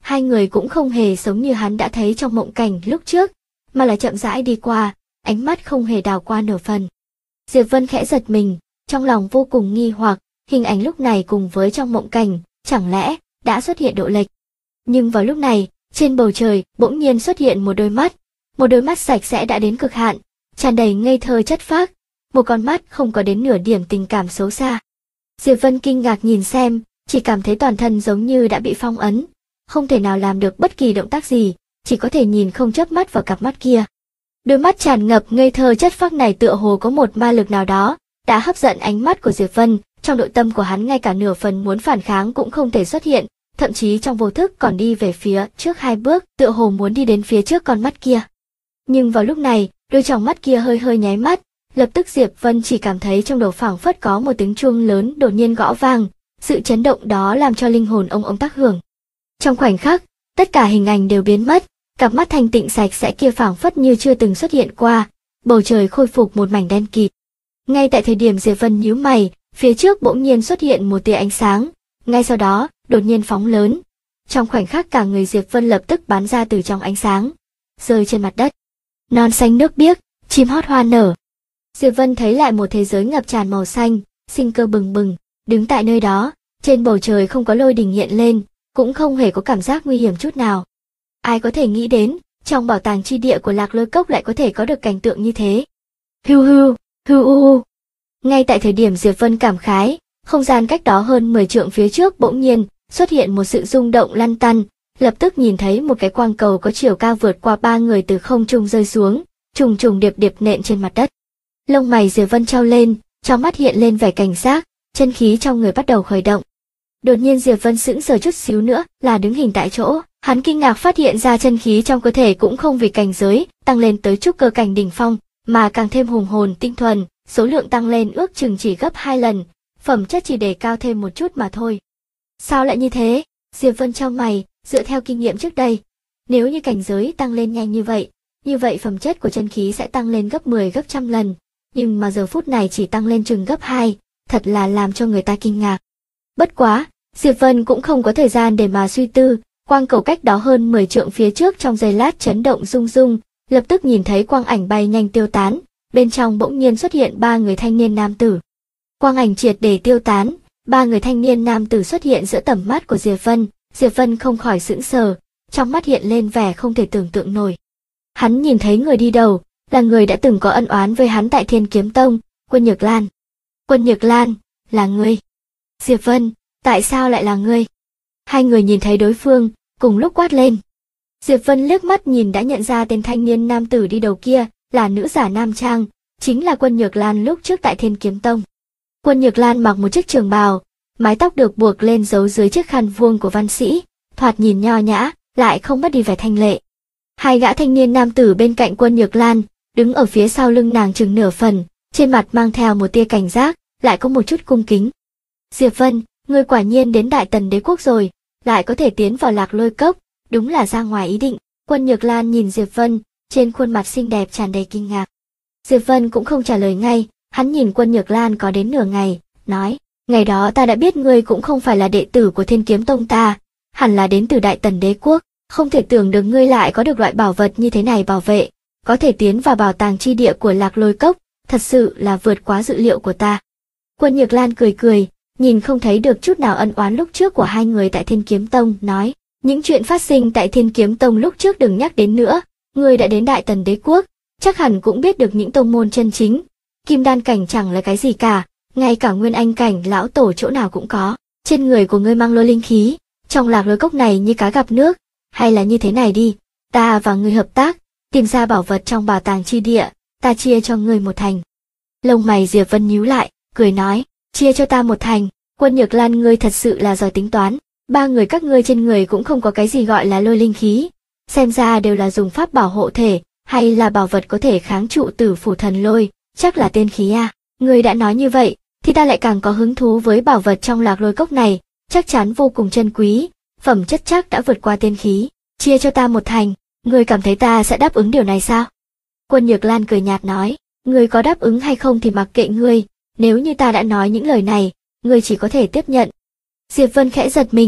hai người cũng không hề giống như hắn đã thấy trong mộng cảnh lúc trước, mà là chậm rãi đi qua, ánh mắt không hề đảo qua nửa phần. Diệp Vân khẽ giật mình, trong lòng vô cùng nghi hoặc, hình ảnh lúc này cùng với trong mộng cảnh, chẳng lẽ đã xuất hiện độ lệch. Nhưng vào lúc này, trên bầu trời bỗng nhiên xuất hiện một đôi mắt sạch sẽ đã đến cực hạn, tràn đầy ngây thơ chất phác, một con mắt không có đến nửa điểm tình cảm xấu xa. Diệp Vân kinh ngạc nhìn xem, chỉ cảm thấy toàn thân giống như đã bị phong ấn, không thể nào làm được bất kỳ động tác gì, chỉ có thể nhìn không chớp mắt vào cặp mắt kia. Đôi mắt tràn ngập ngây thơ chất phác này tựa hồ có một ma lực nào đó, đã hấp dẫn ánh mắt của Diệp Vân, trong nội tâm của hắn ngay cả nửa phần muốn phản kháng cũng không thể xuất hiện, thậm chí trong vô thức còn đi về phía trước 2 bước, tựa hồ muốn đi đến phía trước con mắt kia. Nhưng vào lúc này, đôi tròng mắt kia hơi hơi nháy mắt, lập tức Diệp Vân chỉ cảm thấy trong đầu phảng phất có một tiếng chuông lớn đột nhiên gõ vang, sự chấn động đó làm cho linh hồn ông tác hưởng. Trong khoảnh khắc, tất cả hình ảnh đều biến mất, cặp mắt thanh tịnh sạch sẽ kia phảng phất như chưa từng xuất hiện qua, bầu trời khôi phục một mảnh đen kịt. Ngay tại thời điểm Diệp Vân nhíu mày, phía trước bỗng nhiên xuất hiện một tia ánh sáng, ngay sau đó, đột nhiên phóng lớn. Trong khoảnh khắc cả người Diệp Vân lập tức bắn ra từ trong ánh sáng, rơi trên mặt đất. Non xanh nước biếc, chim hót hoa nở. Diệp Vân thấy lại một thế giới ngập tràn màu xanh, sinh cơ bừng bừng, đứng tại nơi đó, trên bầu trời không có lôi đình hiện lên, cũng không hề có cảm giác nguy hiểm chút nào. Ai có thể nghĩ đến, trong bảo tàng chi địa của Lạc Lôi Cốc lại có thể có được cảnh tượng như thế. Hưu hưu, hưu u. Ngay tại thời điểm Diệp Vân cảm khái, không gian cách đó hơn 10 trượng phía trước bỗng nhiên xuất hiện một sự rung động lăn tăn, lập tức nhìn thấy một cái quang cầu có chiều cao vượt qua 3 người từ không trung rơi xuống, trùng trùng điệp điệp nện trên mặt đất. Lông mày Diệp Vân trao lên, trong mắt hiện lên vẻ cảnh giác, chân khí trong người bắt đầu khởi động. Đột nhiên Diệp Vân sững sờ chút xíu nữa là đứng hình tại chỗ, hắn kinh ngạc phát hiện ra chân khí trong cơ thể cũng không vì cảnh giới tăng lên tới trúc cơ cảnh đỉnh phong, mà càng thêm hùng hồn tinh thuần, số lượng tăng lên ước chừng chỉ gấp 2 lần, phẩm chất chỉ đề cao thêm một chút mà thôi. Sao lại như thế? Diệp Vân chau mày, dựa theo kinh nghiệm trước đây, nếu như cảnh giới tăng lên nhanh như vậy phẩm chất của chân khí sẽ tăng lên gấp 10 gấp trăm lần, nhưng mà giờ phút này chỉ tăng lên chừng gấp 2, thật là làm cho người ta kinh ngạc. Bất quá, Diệp Vân cũng không có thời gian để mà suy tư, quang cầu cách đó hơn 10 trượng phía trước trong giây lát chấn động rung rung, lập tức nhìn thấy quang ảnh bay nhanh tiêu tán, bên trong bỗng nhiên xuất hiện 3 người thanh niên nam tử. Quang ảnh triệt để tiêu tán, 3 người thanh niên nam tử xuất hiện giữa tầm mắt của Diệp Vân không khỏi sững sờ, trong mắt hiện lên vẻ không thể tưởng tượng nổi. Hắn nhìn thấy người đi đầu, là người đã từng có ân oán với hắn tại Thiên Kiếm Tông, Quân Nhược Lan. Quân Nhược Lan, là ngươi. Diệp Vân, tại sao lại là ngươi? Hai người nhìn thấy đối phương, cùng lúc quát lên. Diệp Vân liếc mắt nhìn đã nhận ra tên thanh niên nam tử đi đầu kia, là nữ giả nam trang, chính là Quân Nhược Lan lúc trước tại Thiên Kiếm Tông. Quân Nhược Lan mặc một chiếc trường bào, mái tóc được buộc lên giấu dưới chiếc khăn vuông của văn sĩ, thoạt nhìn nho nhã, lại không mất đi vẻ thanh lệ. Hai gã thanh niên nam tử bên cạnh Quân Nhược Lan, đứng ở phía sau lưng nàng chừng nửa phần, trên mặt mang theo một tia cảnh giác, lại có một chút cung kính. Diệp Vân, ngươi quả nhiên đến Đại Tần Đế Quốc rồi, lại có thể tiến vào Lạc Lôi Cốc, đúng là ra ngoài ý định. Quân Nhược Lan nhìn Diệp Vân, trên khuôn mặt xinh đẹp tràn đầy kinh ngạc. Diệp Vân cũng không trả lời ngay, hắn nhìn Quân Nhược Lan có đến nửa ngày, nói, ngày đó ta đã biết ngươi cũng không phải là đệ tử của Thiên Kiếm Tông ta, hẳn là đến từ Đại Tần Đế Quốc, không thể tưởng được ngươi lại có được loại bảo vật như thế này bảo vệ, có thể tiến vào bảo tàng chi địa của Lạc Lôi Cốc, thật sự là vượt quá dự liệu của ta. Quân Nhược Lan cười cười, nhìn không thấy được chút nào ân oán lúc trước của hai người tại Thiên Kiếm Tông, nói, những chuyện phát sinh tại Thiên Kiếm Tông lúc trước đừng nhắc đến nữa, ngươi đã đến Đại Tần Đế Quốc, chắc hẳn cũng biết được những tông môn chân chính. Kim đan cảnh chẳng là cái gì cả, ngay cả nguyên anh cảnh lão tổ chỗ nào cũng có. Trên người của ngươi mang lôi linh khí, trong Lạc Lôi Cốc này như cá gặp nước, hay là như thế này đi, ta và ngươi hợp tác, tìm ra bảo vật trong bảo tàng chi địa, ta chia cho ngươi 1 thành. Lông mày Diệp Vân nhíu lại, cười nói, chia cho ta 1 thành, Quân Nhược Lan ngươi thật sự là giỏi tính toán, 3 người các ngươi trên người cũng không có cái gì gọi là lôi linh khí, xem ra đều là dùng pháp bảo hộ thể, hay là bảo vật có thể kháng trụ Tử Phủ Thần Lôi, chắc là tiên khí à. Ngươi đã nói như vậy, thì ta lại càng có hứng thú với bảo vật trong Lạc Lôi Cốc này, chắc chắn vô cùng chân quý, phẩm chất chắc đã vượt qua tiên khí, chia cho ta 1 thành, ngươi cảm thấy ta sẽ đáp ứng điều này sao? Quân Nhược Lan cười nhạt nói, ngươi có đáp ứng hay không thì mặc kệ ngươi, nếu như ta đã nói những lời này, ngươi chỉ có thể tiếp nhận. Diệp Vân khẽ giật mình,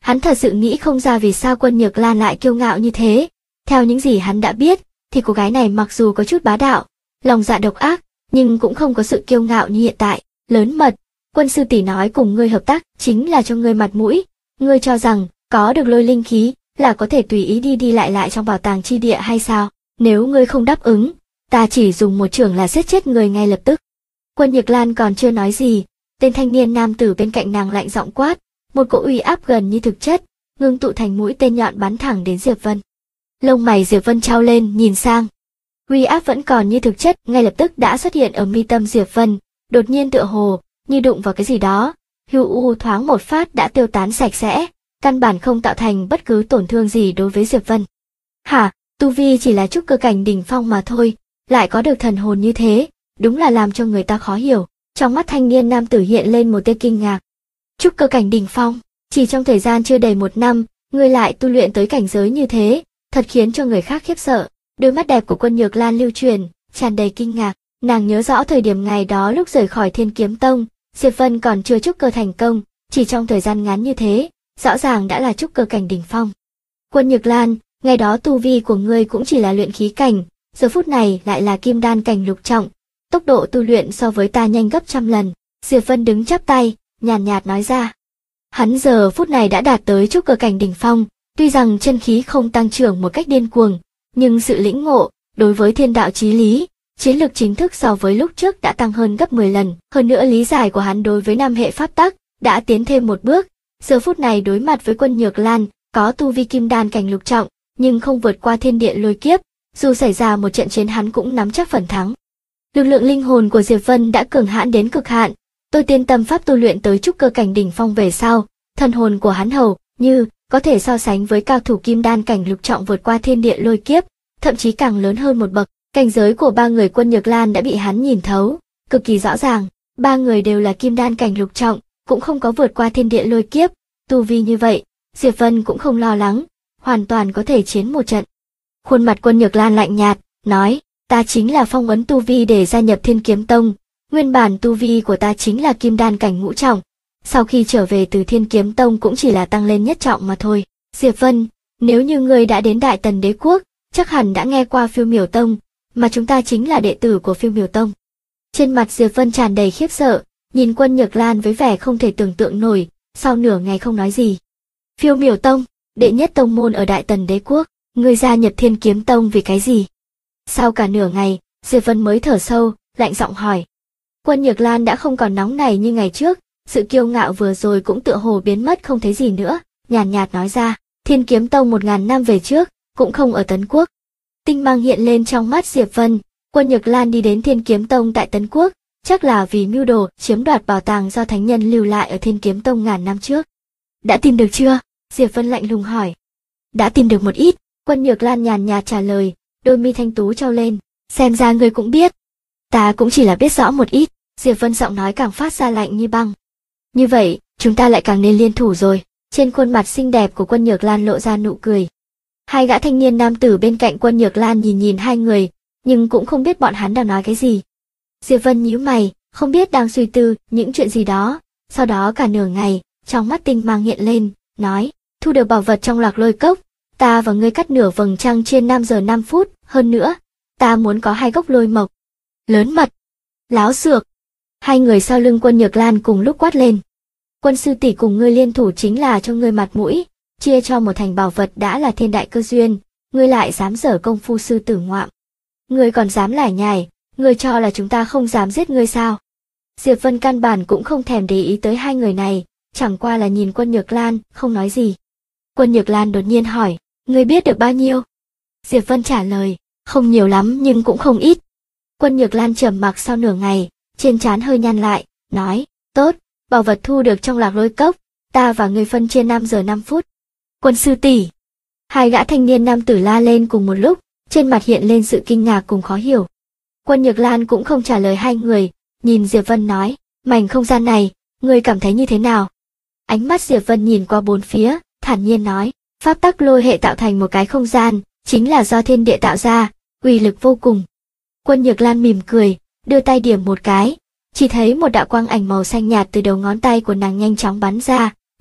Hắn thật sự nghĩ không ra vì sao Quân Nhược Lan lại kiêu ngạo như thế. Theo những gì hắn đã biết, thì cô gái này mặc dù có chút bá đạo, lòng dạ độc ác, nhưng cũng không có sự kiêu ngạo như hiện tại. Lớn mật, Quân sư tỷ nói cùng ngươi hợp tác chính là cho ngươi mặt mũi. Ngươi cho rằng có được lôi linh khí là có thể tùy ý đi lại trong bảo tàng chi địa hay sao? Nếu ngươi không đáp ứng, ta chỉ dùng một chưởng là giết chết người ngay lập tức. Quân Nhược Lan còn chưa nói gì, tên thanh niên nam tử bên cạnh nàng lạnh giọng quát, một cỗ uy áp gần như thực chất, ngưng tụ thành mũi tên nhọn bắn thẳng đến Diệp Vân. Lông mày Diệp Vân trao lên, nhìn sang. Uy áp vẫn còn như thực chất, ngay lập tức đã xuất hiện ở mi tâm Diệp Vân, đột nhiên tựa hồ như đụng vào cái gì đó, hưu u thoáng một phát đã tiêu tán sạch sẽ, căn bản không tạo thành bất cứ tổn thương gì đối với Diệp Vân. Hả, tu vi chỉ là trúc cơ cảnh đỉnh phong mà thôi, lại có được thần hồn như thế, đúng là làm cho người ta khó hiểu. Trong mắt thanh niên nam tử hiện lên một tia kinh ngạc. Trúc cơ cảnh đỉnh phong, chỉ trong thời gian chưa đầy 1 năm, ngươi lại tu luyện tới cảnh giới như thế, thật khiến cho người khác khiếp sợ. Đôi mắt đẹp của Quân Nhược Lan lưu truyền, tràn đầy kinh ngạc. Nàng nhớ rõ thời điểm ngày đó lúc rời khỏi Thiên Kiếm Tông, Diệp Vân còn chưa trúc cơ thành công, chỉ trong thời gian ngắn như thế, rõ ràng đã là trúc cơ cảnh đỉnh phong. Quân Nhược Lan, ngày đó tu vi của ngươi cũng chỉ là luyện khí cảnh, giờ phút này lại là kim đan cảnh lục trọng, tốc độ tu luyện so với ta nhanh gấp trăm lần. Diệp Vân đứng chắp tay, nhàn nhạt nói ra. Hắn giờ phút này đã đạt tới trúc cơ cảnh đỉnh phong, tuy rằng chân khí không tăng trưởng một cách điên cuồng, nhưng sự lĩnh ngộ đối với thiên đạo chí lý, chiến lược chính thức so với lúc trước đã tăng hơn gấp 10 lần, hơn nữa lý giải của hắn đối với năm hệ pháp tắc đã tiến thêm một bước. Giờ phút này đối mặt với Quân Nhược Lan, có tu vi kim đan cảnh lục trọng, nhưng không vượt qua thiên địa lôi kiếp, dù xảy ra một trận chiến hắn cũng nắm chắc phần thắng. Lực lượng linh hồn của Diệp Vân đã cường hãn đến cực hạn, tôi tiên tâm pháp tu luyện tới trúc cơ cảnh đỉnh phong về sau, thần hồn của hắn hầu như có thể so sánh với cao thủ kim đan cảnh lục trọng vượt qua thiên địa lôi kiếp, thậm chí càng lớn hơn một bậc. Cảnh giới của ba người Quân Nhược Lan đã bị hắn nhìn thấu, cực kỳ rõ ràng, ba người đều là kim đan cảnh lục trọng, cũng không có vượt qua thiên địa lôi kiếp, tu vi như vậy, Diệp Vân cũng không lo lắng, hoàn toàn có thể chiến một trận. Khuôn mặt Quân Nhược Lan lạnh nhạt, nói, ta chính là phong ấn tu vi để gia nhập Thiên Kiếm Tông, nguyên bản tu vi của ta chính là kim đan cảnh ngũ trọng, sau khi trở về từ Thiên Kiếm Tông cũng chỉ là tăng lên nhất trọng mà thôi. Diệp Vân, nếu như ngươi đã đến Đại Tần Đế Quốc, chắc hẳn đã nghe qua Phiêu Miểu Tông, mà chúng ta chính là đệ tử của Phiêu Miểu Tông. Trên mặt Diệp Vân tràn đầy khiếp sợ, nhìn Quân Nhược Lan với vẻ không thể tưởng tượng nổi, sau nửa ngày không nói gì. Phiêu Miểu Tông, đệ nhất tông môn ở Đại Tần Đế Quốc, ngươi gia nhập Thiên Kiếm Tông vì cái gì? Sau cả nửa ngày, Diệp Vân mới thở sâu, lạnh giọng hỏi. Quân Nhược Lan đã không còn nóng nảy như ngày trước, sự kiêu ngạo vừa rồi cũng tựa hồ biến mất không thấy gì nữa, nhàn nhạt nói ra, Thiên Kiếm Tông 1000 năm về trước, cũng không ở Tấn Quốc. Tinh mang hiện lên trong mắt Diệp Vân, Quân Nhược Lan đi đến Thiên Kiếm Tông tại Tấn Quốc, chắc là vì mưu đồ chiếm đoạt bảo tàng do thánh nhân lưu lại ở Thiên Kiếm Tông ngàn năm trước. Đã tìm được chưa? Diệp Vân lạnh lùng hỏi. Đã tìm được một ít, Quân Nhược Lan nhàn nhạt trả lời, đôi mi thanh tú trao lên, xem ra ngươi cũng biết. Ta cũng chỉ là biết rõ một ít, Diệp Vân giọng nói càng phát ra lạnh như băng. Như vậy, chúng ta lại càng nên liên thủ rồi. Trên khuôn mặt xinh đẹp của Quân Nhược Lan lộ ra nụ cười. Hai gã thanh niên nam tử bên cạnh Quân Nhược Lan nhìn hai người, nhưng cũng không biết bọn hắn đang nói cái gì. Diệp Vân nhíu mày, không biết đang suy tư những chuyện gì đó. Sau đó cả nửa ngày, trong mắt tinh mang hiện lên, nói, thu được bảo vật trong Lạc Lôi Cốc, ta và ngươi cắt nửa vầng trăng trên 5 giờ 5 phút, hơn nữa, ta muốn có 2 gốc lôi mộc. Lớn mật, láo xược. Hai người sau lưng Quân Nhược Lan cùng lúc quát lên. Quân sư tỷ cùng ngươi liên thủ chính là cho ngươi mặt mũi, chia cho một thành bảo vật đã là thiên đại cơ duyên, ngươi lại dám dở công phu sư tử ngoạm. Ngươi còn dám lải nhải, ngươi cho là chúng ta không dám giết ngươi sao? Diệp Vân căn bản cũng không thèm để ý tới hai người này, chẳng qua là nhìn Quân Nhược Lan, không nói gì. Quân Nhược Lan đột nhiên hỏi, ngươi biết được bao nhiêu? Diệp Vân trả lời, không nhiều lắm nhưng cũng không ít. Quân Nhược Lan trầm mặc sau nửa ngày, trên trán hơi nhăn lại, nói, tốt, bảo vật thu được trong Lạc Lôi Cốc, ta và ngươi phân chia 5 giờ 5 phút. Quân sư tỷ. Hai gã thanh niên nam tử la lên cùng một lúc, trên mặt hiện lên sự kinh ngạc cùng khó hiểu. Quân Nhược Lan cũng không trả lời hai người, nhìn Diệp Vân nói, mảnh không gian này, ngươi cảm thấy như thế nào? Ánh mắt Diệp Vân nhìn qua bốn phía, thản nhiên nói, pháp tắc lôi hệ tạo thành một cái không gian, chính là do thiên địa tạo ra, uy lực vô cùng. Quân Nhược Lan mỉm cười, đưa tay điểm một cái, chỉ thấy một đạo quang ảnh màu xanh nhạt từ đầu ngón tay của nàng nhanh chóng bắn ra,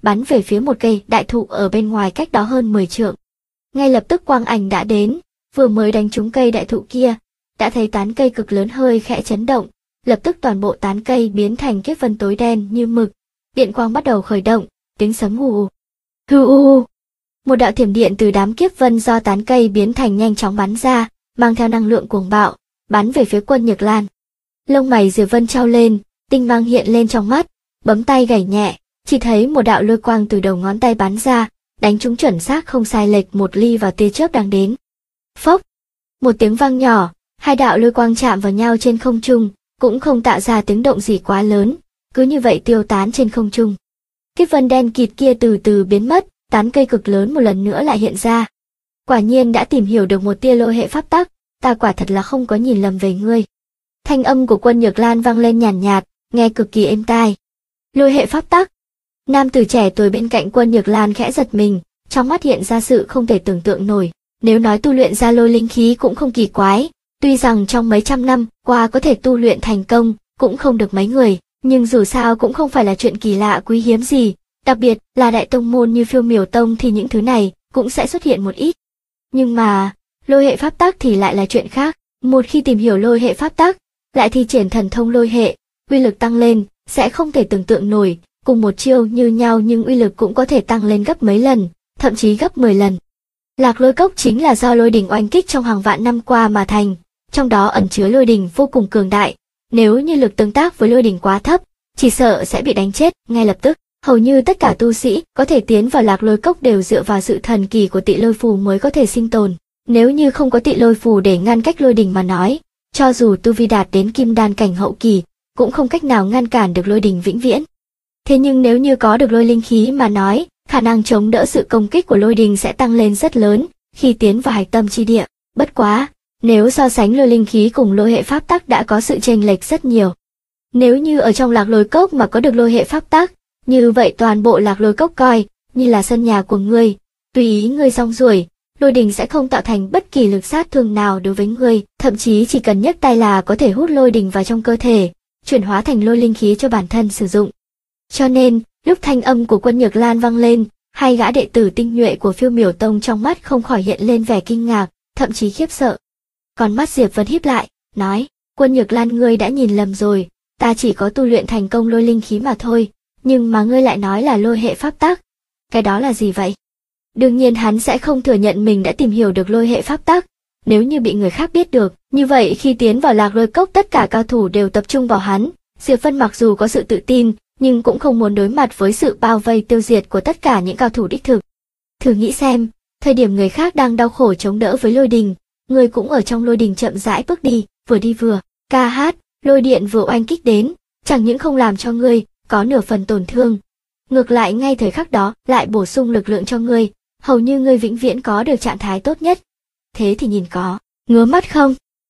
bắn về phía một cây đại thụ ở bên ngoài cách đó hơn 10 trượng. Ngay lập tức quang ảnh đã đến, vừa mới đánh trúng cây đại thụ kia, đã thấy tán cây cực lớn hơi khẽ chấn động, lập tức toàn bộ tán cây biến thành kiếp vân tối đen như mực, điện quang bắt đầu khởi động, tiếng sấm ù ù. Một đạo thiểm điện từ đám kiếp vân do tán cây biến thành nhanh chóng bắn ra, mang theo năng lượng cuồng bạo, bắn về phía Quân Nhược Lan. Lông mày Diệp Vân trao lên, tinh mang hiện lên trong mắt, bấm tay gảy nhẹ, chỉ thấy một đạo lôi quang từ đầu ngón tay bắn ra, đánh trúng chuẩn xác không sai lệch một ly vào tia chớp đang đến. Phốc, một tiếng vang nhỏ, hai đạo lôi quang chạm vào nhau trên không trung, cũng không tạo ra tiếng động gì quá lớn, cứ như vậy tiêu tán trên không trung. Kiếp vân đen kịt kia từ từ biến mất, tán cây cực lớn một lần nữa lại hiện ra. Quả nhiên đã tìm hiểu được một tia lôi hệ pháp tắc, ta quả thật là không có nhìn lầm về ngươi. Thanh âm của Quân Nhược Lan vang lên nhàn nhạt, nghe cực kỳ êm tai. Lôi hệ pháp tắc. Nam tử trẻ tuổi bên cạnh Quân Nhược Lan khẽ giật mình, trong mắt hiện ra sự không thể tưởng tượng nổi. Nếu nói tu luyện ra lôi linh khí cũng không kỳ quái, tuy rằng trong mấy trăm năm qua có thể tu luyện thành công cũng không được mấy người, nhưng dù sao cũng không phải là chuyện kỳ lạ quý hiếm gì, đặc biệt là đại tông môn như Phiêu Miểu Tông thì những thứ này cũng sẽ xuất hiện một ít. Nhưng mà, lôi hệ pháp tắc thì lại là chuyện khác, một khi tìm hiểu lôi hệ pháp tắc, lại thi triển thần thông lôi hệ, uy lực tăng lên, sẽ không thể tưởng tượng nổi, cùng một chiêu như nhau nhưng uy lực cũng có thể tăng lên gấp mấy lần, thậm chí gấp 10 lần. Lạc Lôi Cốc chính là do lôi đỉnh oanh kích trong hàng vạn năm qua mà thành, trong đó ẩn chứa lôi đỉnh vô cùng cường đại, nếu như lực tương tác với lôi đỉnh quá thấp, chỉ sợ sẽ bị đánh chết ngay lập tức. Hầu như tất cả tu sĩ có thể tiến vào Lạc Lôi Cốc đều dựa vào sự thần kỳ của Tị Lôi Phù mới có thể sinh tồn. Nếu như không có Tị Lôi Phù để ngăn cách lôi đỉnh mà nói, cho dù tu vi đạt đến kim đan cảnh hậu kỳ, cũng không cách nào ngăn cản được lôi đỉnh vĩnh viễn. Thế nhưng nếu như có được lôi linh khí mà nói, khả năng chống đỡ sự công kích của lôi đỉnh sẽ tăng lên rất lớn khi tiến vào hạch tâm chi địa. Bất quá, nếu so sánh lôi linh khí cùng lôi hệ pháp tắc đã có sự chênh lệch rất nhiều. Nếu như ở trong Lạc Lôi Cốc mà có được lôi hệ pháp tắc, như vậy toàn bộ Lạc Lôi Cốc coi như là sân nhà của ngươi, tùy ý ngươi xong xuôi, lôi đỉnh sẽ không tạo thành bất kỳ lực sát thương nào đối với ngươi, thậm chí chỉ cần nhấc tay là có thể hút lôi đỉnh vào trong cơ thể, chuyển hóa thành lôi linh khí cho bản thân sử dụng. Cho nên, lúc thanh âm của Quân Nhược Lan vang lên, hai gã đệ tử tinh nhuệ của Phiêu Miểu Tông trong mắt không khỏi hiện lên vẻ kinh ngạc, thậm chí khiếp sợ. Còn mắt Diệp Vân híp lại, nói, Quân Nhược Lan ngươi đã nhìn lầm rồi, ta chỉ có tu luyện thành công lôi linh khí mà thôi, nhưng mà ngươi lại nói là lôi hệ pháp tắc. Cái đó là gì vậy? Đương nhiên hắn sẽ không thừa nhận mình đã tìm hiểu được lôi hệ pháp tắc, nếu như bị người khác biết được, như vậy khi tiến vào Lạc Lôi Cốc tất cả cao thủ đều tập trung vào hắn. Diệp Vân mặc dù có sự tự tin, nhưng cũng không muốn đối mặt với sự bao vây tiêu diệt của tất cả những cao thủ đích thực. Thử nghĩ xem, thời điểm người khác đang đau khổ chống đỡ với lôi đình, người cũng ở trong lôi đình chậm rãi bước đi vừa ca hát, lôi điện vừa oanh kích đến, chẳng những không làm cho ngươi có nửa phần tổn thương, ngược lại ngay thời khắc đó lại bổ sung lực lượng cho ngươi, hầu như ngươi vĩnh viễn có được trạng thái tốt nhất. Thế thì nhìn có ngứa mắt không?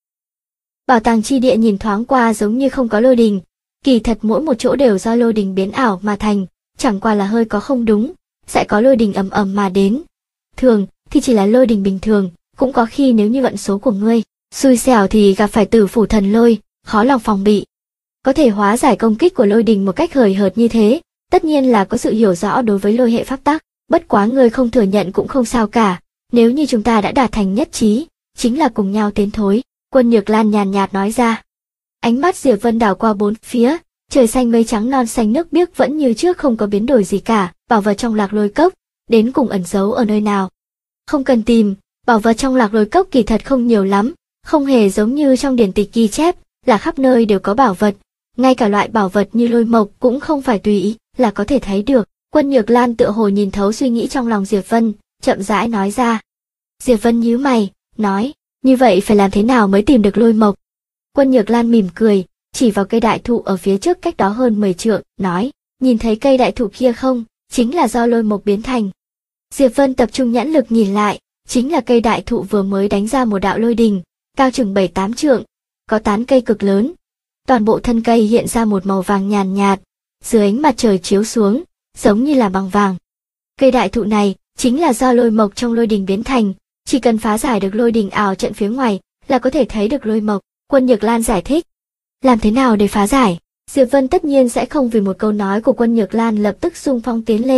Bảo tàng chi địa nhìn thoáng qua giống như không có lôi đình, kỳ thật mỗi một chỗ đều do lôi đình biến ảo mà thành, chẳng qua là hơi có không đúng, sẽ có lôi đình ầm ầm mà đến. Thường thì chỉ là lôi đình bình thường, cũng có khi nếu như vận số của ngươi xui xẻo thì gặp phải Tử Phủ Thần Lôi, khó lòng phòng bị. Có thể hóa giải công kích của lôi đình một cách hời hợt như thế, tất nhiên là có sự hiểu rõ đối với lôi hệ pháp tắc, bất quá ngươi không thừa nhận cũng không sao cả, nếu như chúng ta đã đạt thành nhất trí, chính là cùng nhau tiến thối, Quân Nhược Lan nhàn nhạt nói ra. Ánh mắt Diệp Vân đảo qua bốn phía, trời xanh mây trắng non xanh nước biếc vẫn như trước không có biến đổi gì cả, bảo vật trong Lạc Lôi Cốc, đến cùng ẩn giấu ở nơi nào. Không cần tìm, bảo vật trong Lạc Lôi Cốc kỳ thật không nhiều lắm, không hề giống như trong điển tịch ghi chép, là khắp nơi đều có bảo vật, ngay cả loại bảo vật như lôi mộc cũng không phải tùy ý là có thể thấy được. Quân Nhược Lan tựa hồ nhìn thấu suy nghĩ trong lòng Diệp Vân, chậm rãi nói ra. Diệp Vân nhíu mày, nói, như vậy phải làm thế nào mới tìm được lôi mộc? Quân Nhược Lan mỉm cười, chỉ vào cây đại thụ ở phía trước cách đó hơn 10 trượng, nói, nhìn thấy cây đại thụ kia không, chính là do lôi mộc biến thành. Diệp Vân tập trung nhãn lực nhìn lại, chính là cây đại thụ vừa mới đánh ra một đạo lôi đình, cao chừng 7-8 trượng, có tán cây cực lớn. Toàn bộ thân cây hiện ra một màu vàng nhàn nhạt, dưới ánh mặt trời chiếu xuống, giống như là bằng vàng. Cây đại thụ này chính là do lôi mộc trong lôi đình biến thành, chỉ cần phá giải được lôi đình ảo trận phía ngoài là có thể thấy được lôi mộc. Quân Nhược Lan giải thích. Làm thế nào để phá giải? Diệp Vân tất nhiên sẽ không vì một câu nói của Quân Nhược Lan lập tức xung phong tiến lên,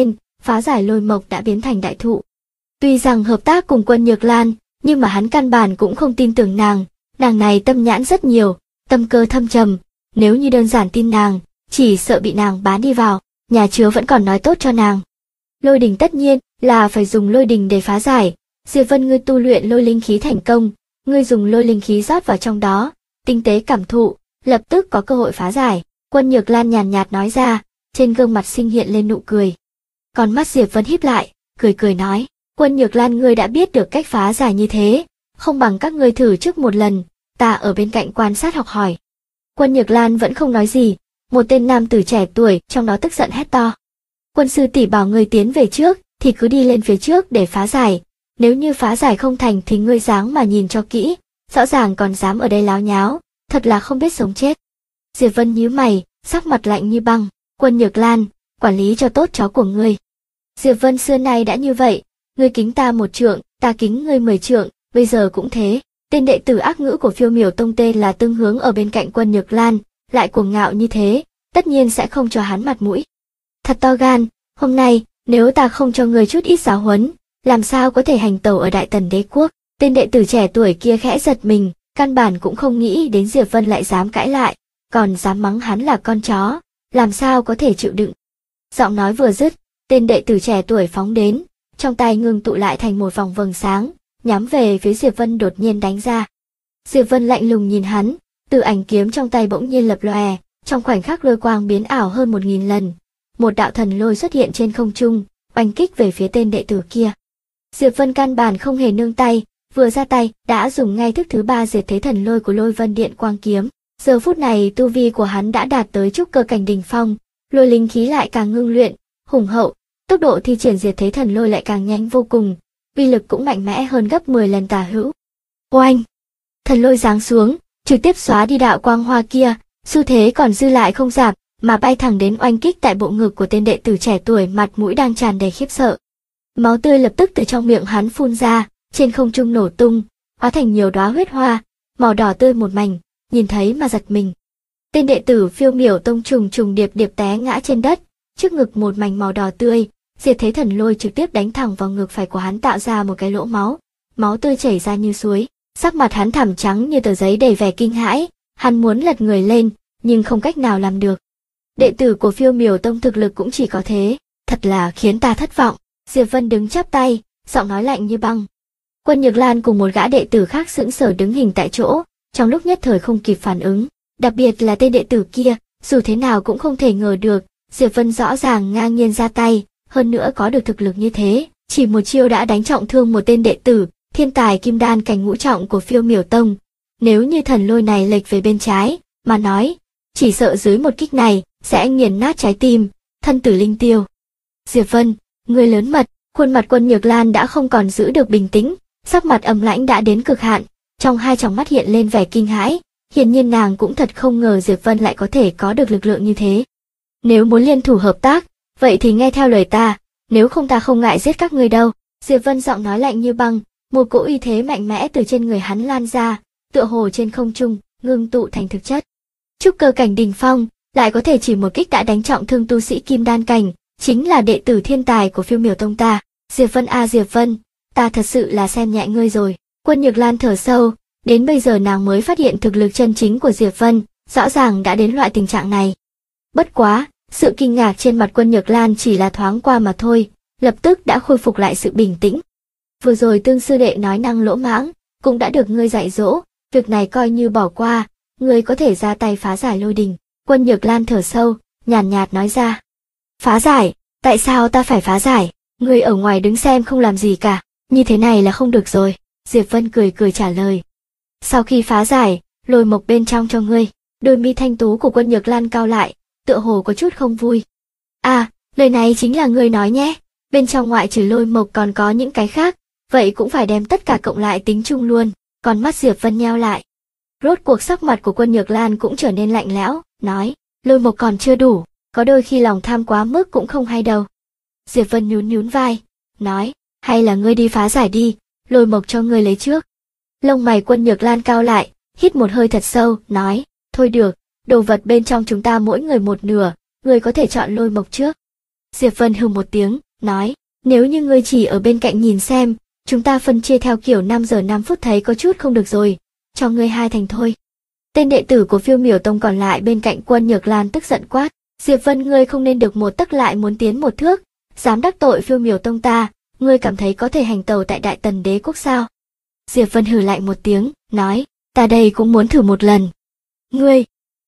phá giải lôi mộc đã biến thành đại thụ. Tuy rằng hợp tác cùng Quân Nhược Lan, nhưng mà hắn căn bản cũng không tin tưởng nàng này tâm nhãn rất nhiều, tâm cơ thâm trầm, nếu như đơn giản tin nàng, chỉ sợ bị nàng bán đi vào, nhà chứa vẫn còn nói tốt cho nàng. Lôi đình tất nhiên là phải dùng lôi đình để phá giải, Diệp Vân ngươi tu luyện lôi linh khí thành công, ngươi dùng lôi linh khí rót vào trong đó, tinh tế cảm thụ, lập tức có cơ hội phá giải. Quân Nhược Lan nhàn nhạt nói ra, trên gương mặt sinh hiện lên nụ cười. Còn mắt Diệp Vân híp lại, cười nói, Quân Nhược Lan ngươi đã biết được cách phá giải như thế, không bằng các ngươi thử trước một lần, ta ở bên cạnh quan sát học hỏi. Quân Nhược Lan vẫn không nói gì, một tên nam tử trẻ tuổi trong đó tức giận hét to. Quân sư tỷ bảo ngươi tiến về trước, thì cứ đi lên phía trước để phá giải, nếu như phá giải không thành thì ngươi dáng mà nhìn cho kỹ, rõ ràng còn dám ở đây láo nháo, thật là không biết sống chết. Diệp Vân nhíu mày, sắc mặt lạnh như băng, Quân Nhược Lan, quản lý cho tốt chó của ngươi. Diệp Vân xưa nay đã như vậy, ngươi kính ta 1 trượng, ta kính ngươi 10 trượng, bây giờ cũng thế. Tên đệ tử ác ngữ của Phiêu Miểu Tông tên là Tương Hướng ở bên cạnh Quân Nhược Lan, lại cuồng ngạo như thế, tất nhiên sẽ không cho hắn mặt mũi. Thật to gan, hôm nay, nếu ta không cho ngươi chút ít giáo huấn, làm sao có thể hành tẩu ở Đại Tần Đế quốc. Tên đệ tử trẻ tuổi kia khẽ giật mình, căn bản cũng không nghĩ đến Diệp Vân lại dám cãi lại, còn dám mắng hắn là con chó, làm sao có thể chịu đựng. Giọng nói vừa dứt, tên đệ tử trẻ tuổi phóng đến, trong tay ngưng tụ lại thành một vòng vầng sáng, nhắm về phía Diệp Vân đột nhiên đánh ra. Diệp Vân lạnh lùng nhìn hắn, từ ảnh kiếm trong tay bỗng nhiên lập lòe, trong khoảnh khắc lôi quang biến ảo hơn 1000 lần, một đạo thần lôi xuất hiện trên không trung, oanh kích về phía tên đệ tử kia. Diệp Vân căn bản không hề nương tay, vừa ra tay đã dùng ngay thức thứ 3 diệt thế thần lôi của Lôi Vân Điện Quang kiếm. Giờ phút này tu vi của hắn đã đạt tới trúc cơ cảnh đỉnh phong, lôi linh khí lại càng ngưng luyện, hùng hậu, tốc độ thi triển diệt thế thần lôi lại càng nhanh vô cùng, uy lực cũng mạnh mẽ hơn gấp 10 lần tả hữu. Oanh! Thần lôi giáng xuống, trực tiếp xóa đi đạo quang hoa kia, xu thế còn dư lại không giảm, mà bay thẳng đến oanh kích tại bộ ngực của tên đệ tử trẻ tuổi, mặt mũi đang tràn đầy khiếp sợ. Máu tươi lập tức từ trong miệng hắn phun ra, trên không trung nổ tung, hóa thành nhiều đóa huyết hoa, màu đỏ tươi một mảnh, nhìn thấy mà giật mình. Tên đệ tử Phiêu Miểu Tông trùng trùng điệp điệp té ngã trên đất, trước ngực một mảnh màu đỏ tươi, diệt thế thần lôi trực tiếp đánh thẳng vào ngực phải của hắn tạo ra một cái lỗ máu, máu tươi chảy ra như suối, sắc mặt hắn thảm trắng như tờ giấy đầy vẻ kinh hãi, hắn muốn lật người lên, nhưng không cách nào làm được. Đệ tử của Phiêu Miểu Tông thực lực cũng chỉ có thế, thật là khiến ta thất vọng. Diệp Vân đứng chắp tay, giọng nói lạnh như băng. Quân Nhược Lan cùng một gã đệ tử khác sững sờ đứng hình tại chỗ, trong lúc nhất thời không kịp phản ứng, đặc biệt là tên đệ tử kia, dù thế nào cũng không thể ngờ được, Diệp Vân rõ ràng ngang nhiên ra tay, hơn nữa có được thực lực như thế, chỉ một chiêu đã đánh trọng thương một tên đệ tử, thiên tài kim đan cảnh ngũ trọng của Phiêu Miểu Tông. Nếu như thần lôi này lệch về bên trái, mà nói, chỉ sợ dưới một kích này sẽ nghiền nát trái tim, thân tử linh tiêu. Diệp Vân, người lớn mật, khuôn mặt Quân Nhược Lan đã không còn giữ được bình tĩnh, sắc mặt âm lãnh đã đến cực hạn, trong hai tròng mắt hiện lên vẻ kinh hãi, hiển nhiên nàng cũng thật không ngờ Diệp Vân lại có thể có được lực lượng như thế. Nếu muốn liên thủ hợp tác, vậy thì nghe theo lời ta, nếu không ta không ngại giết các ngươi đâu. Diệp Vân giọng nói lạnh như băng, một cỗ uy thế mạnh mẽ từ trên người hắn lan ra, tựa hồ trên không trung, ngưng tụ thành thực chất. Trúc cơ cảnh đỉnh phong, lại có thể chỉ một kích đã đánh trọng thương tu sĩ kim đan cảnh, chính là đệ tử thiên tài của Phiêu Miểu Tông ta. Diệp Vân a Diệp Vân, ta thật sự là xem nhẹ ngươi rồi. Quân Nhược Lan thở sâu, đến bây giờ nàng mới phát hiện thực lực chân chính của Diệp Vân, rõ ràng đã đến loại tình trạng này. Bất quá, sự kinh ngạc trên mặt Quân Nhược Lan chỉ là thoáng qua mà thôi, lập tức đã khôi phục lại sự bình tĩnh. Vừa rồi Tương sư đệ nói năng lỗ mãng, cũng đã được ngươi dạy dỗ, việc này coi như bỏ qua, ngươi có thể ra tay phá giải lôi đình. Quân Nhược Lan thở sâu, nhàn nhạt nói ra. Phá giải? Tại sao ta phải phá giải? Ngươi ở ngoài đứng xem không làm gì cả, như thế này là không được rồi. Diệp Vân cười trả lời. Sau khi phá giải, lôi mộc bên trong cho ngươi. Đôi mi thanh tú của Quân Nhược Lan cau lại, tựa hồ có chút không vui. À, lời này chính là ngươi nói nhé, bên trong ngoại trừ lôi mộc còn có những cái khác, vậy cũng phải đem tất cả cộng lại tính chung luôn. Còn mắt Diệp Vân nheo lại. Rốt cuộc sắc mặt của Quân Nhược Lan cũng trở nên lạnh lẽo, nói, lôi mộc còn chưa đủ, có đôi khi lòng tham quá mức cũng không hay đâu. Diệp Vân nhún vai, nói, hay là ngươi đi phá giải đi, lôi mộc cho ngươi lấy trước. Lông mày Quân Nhược Lan cau lại, hít một hơi thật sâu, nói, thôi được, đồ vật bên trong chúng ta mỗi người một nửa, ngươi có thể chọn lôi mộc trước. Diệp Vân hừ một tiếng, nói, nếu như ngươi chỉ ở bên cạnh nhìn xem, chúng ta phân chia theo kiểu 5 giờ 5 phút thấy có chút không được rồi, cho ngươi 2 thành thôi. Tên đệ tử của Phiêu Miểu Tông còn lại bên cạnh Quân Nhược Lan tức giận quát, Diệp Vân ngươi không nên được một tấc lại muốn tiến một thước, dám đắc tội Phiêu Miểu Tông ta, ngươi cảm thấy có thể hành tẩu tại Đại Tần Đế quốc sao? Diệp Vân hừ lạnh một tiếng, nói, ta đây cũng muốn thử một lần. Ngươi!